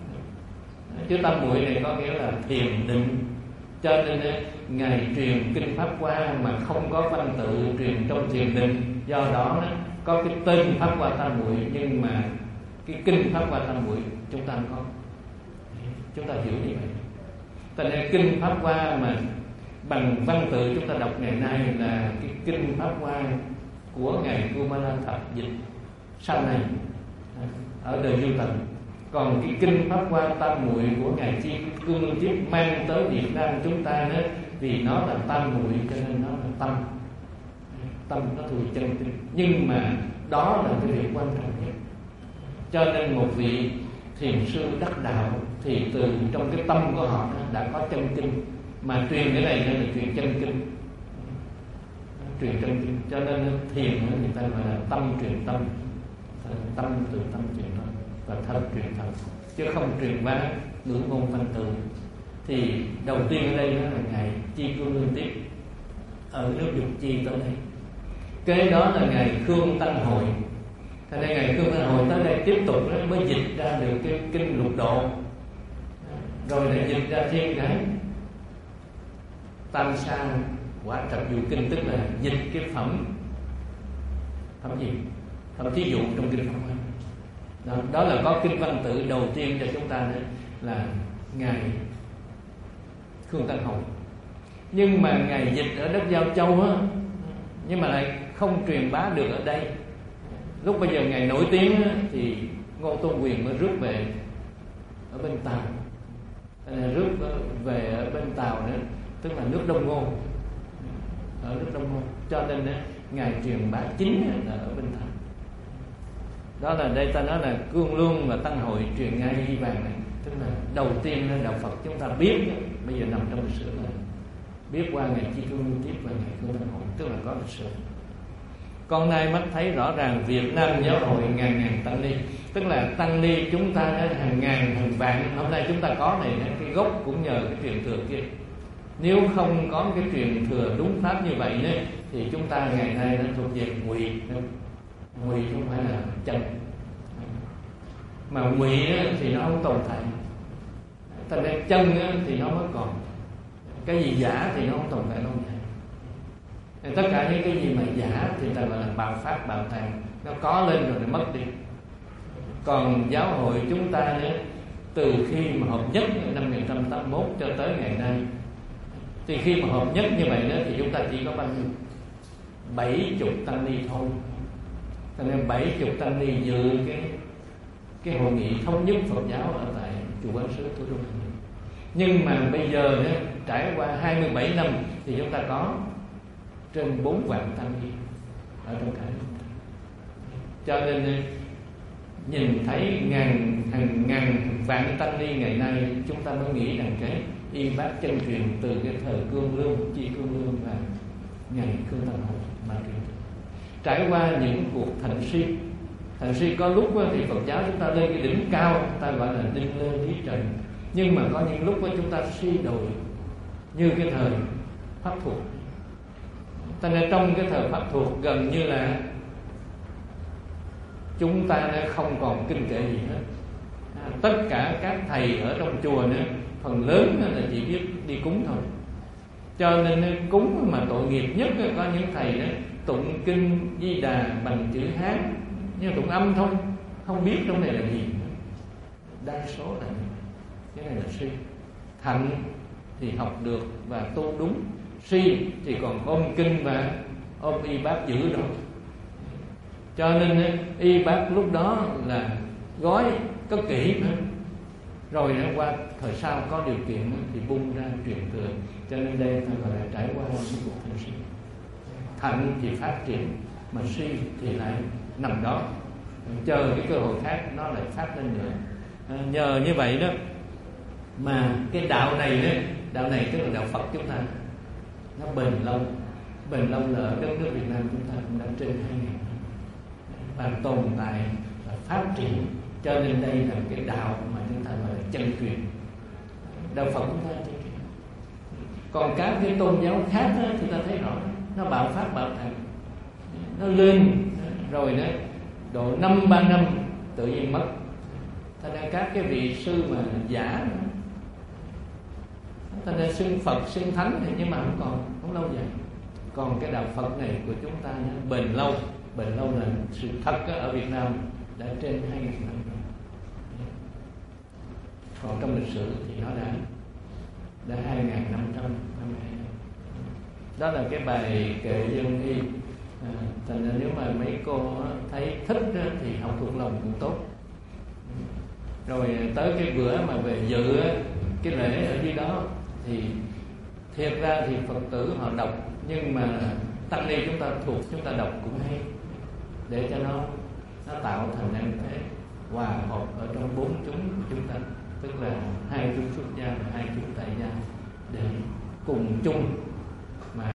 chứ tam muội này có nghĩa là thiền định. Cho nên ngày truyền kinh pháp hoa mà không có văn tự truyền trong thiền định, do đó có cái tên pháp hoa tam muội, nhưng mà cái kinh pháp hoa tam muội chúng ta không có. Chúng ta hiểu như vậy. Tại nên kinh pháp hoa mà bằng văn tự chúng ta đọc ngày nay là cái kinh pháp hoa của ngài Kumara Thập dịch sau này ở đời Du Tần. Còn cái kinh Pháp Hoa Tam Muội của ngài Chi Cương Lương Tiếp mang tới Việt Nam chúng ta đó, vì nó là tam muội cho nên nó là tâm, tâm nó thuộc chân kinh. Nhưng mà đó là cái việc quan trọng nhất. Cho nên một vị thiền sư đắc đạo thì từ trong cái tâm của họ đã có chân kinh, mà truyền cái này nên là truyền chân kinh, truyền chân kinh. Cho nên thiền người ta gọi là tâm truyền tâm, tâm từ tâm truyền tâm, và thật truyền thật, chứ không truyền bá ngữ ngôn văn tự. Thì đầu tiên ở đây đó là ngài Chi Cương Lương Tiếp ở nước Dục Chi tới đây. Kế đó là ngài Khương Tăng Hội. Thế nên ngài Khương Tăng Hội tới đây tiếp tục đó mới dịch ra được cái kinh Lục Độ, rồi lại dịch ra thêm cái Tam Sa Quả Trật Dụ Kinh, tức là dịch cái phẩm phẩm gì phẩm thí dụ trong kinh Pháp Hoa. Đó, đó là có kinh văn tự đầu tiên cho chúng ta đó là ngài Khương Tăng Hội. Nhưng mà ngài dịch ở đất Giao Châu á, nhưng mà lại không truyền bá được ở đây. Lúc bây giờ ngài nổi tiếng á, thì Ngô Tôn Quyền mới rước về ở bên Tàu, rước về ở bên Tàu nữa, tức là nước Đông Ngô, ở nước Đông Ngô. Cho nên á, ngài truyền bá chính là ở bên Tàu. Đó là đây ta nói là Cương Lương và Tăng Hội truyền ngay ghi vàng này, tức là đầu tiên là đạo Phật chúng ta biết bây giờ nằm trong lịch sử là biết qua ngày Chi Cương Lương Tiếp và ngày Cương Tăng Hội, tức là có lịch sử. Con nay mắt thấy rõ ràng Việt Nam giáo hội ngàn ngàn tăng ni, tức là tăng ni chúng ta đã hàng ngàn hàng vạn. Hôm nay chúng ta có này, cái gốc cũng nhờ cái truyền thừa kia. Nếu không có cái truyền thừa đúng pháp như vậy nữa, thì chúng ta ngày nay nó thuộc về ngụy. Ngụy không phải là chân, mà ngụy thì nó không tồn tại. Thành ra chân thì nó mới còn, cái gì giả thì nó không tồn tại lâu dài. Tất cả những cái gì mà giả thì ta gọi là bạo phát bạo tàn, nó có lên rồi nó mất đi. Còn giáo hội chúng ta nữa, từ khi mà hợp nhất năm một nghìn chín trăm tám mươi mốt cho tới ngày nay, thì khi mà hợp nhất như vậy đó thì chúng ta chỉ có bao nhiêu? Bảy chục tăng ni thôi. Cho nên bảy chục tăng ni dự cái cái hội nghị thống nhất Phật giáo ở tại chùa Quán Sứ Thủ Đô. Nhưng mà bây giờ đó, trải qua hai mươi bảy năm thì chúng ta có trên bốn vạn tăng ni ở trong cả nước. Cho nên nhìn thấy ngàn hàng ngàn vạn tăng ni ngày nay, chúng ta mới nghĩ rằng cái y bác chân truyền từ cái thời Cương Lương, Chi Cương Lương và ngày Cương Tăng Hội mà truyền. Trải qua những cuộc thành si, thành si có lúc thì Phật giáo chúng ta lên cái đỉnh cao, ta gọi là đinh lên lý trần. Nhưng mà có những lúc chúng ta suy đồi, như cái thời Pháp thuộc. Ta nên trong cái thời Pháp thuộc gần như là chúng ta đã không còn kinh kệ gì hết. À, tất cả các thầy ở trong chùa nữa, phần lớn là chỉ biết đi cúng thôi. Cho nên cúng mà tội nghiệp nhất có những thầy đó tụng kinh Di Đà bằng chữ Hán, nhưng tụng âm thôi, không biết trong này là gì. Đa số là cái này là suy. Thạnh thì học được và tu đúng, si thì còn ôm kinh và ôm y bác giữ đâu. Cho nên y bác lúc đó là gói cất kỹ nữa, rồi nó qua thời sau có điều kiện thì bung ra truyền thừa. Cho nên đây ta gọi là trải qua những cuộc thành si. Thạnh thì phát triển, mà si thì lại nằm đó chờ cái cơ hội khác nó lại phát lên nữa. À, nhờ như vậy đó mà cái đạo này đó, đạo này tức là đạo Phật chúng ta, nó bền lâu. Bền lâu là ở đất nước Việt Nam chúng ta cũng đã trên hai nghìn năm và tồn tại và phát triển. Cho nên đây là cái đạo mà chúng ta gọi là chân truyền, đạo Phật chúng ta chân truyền. Còn các cái tôn giáo khác đó, thì ta thấy rõ nó bạo phát bạo thành, nó lên rồi đó độ năm ba năm tự nhiên mất. Thành ra các cái vị sư mà giả, thành ra xưng Phật xưng Thánh thì nhưng mà không còn, không lâu dài. Còn cái đạo Phật này của chúng ta nó bền lâu. Bền lâu là sự thật ở Việt Nam đã trên hai nghìn năm. Còn trong lịch sử thì nó đã đã hai nghìn năm trăm năm mươi hai. Đó là cái bài kệ dân y. À, thành ra nếu mà mấy cô thấy thích thì học thuộc lòng cũng tốt. Rồi tới cái bữa mà về dự cái lễ ở dưới đó thì thiệt ra thì Phật tử họ đọc, nhưng mà tăng ni chúng ta thuộc chúng ta đọc cũng hay, để cho nó nó tạo thành em thế hòa hợp ở trong bốn chúng của chúng ta, tức là hai chúng xuất gia và hai chúng tại gia, để cùng chung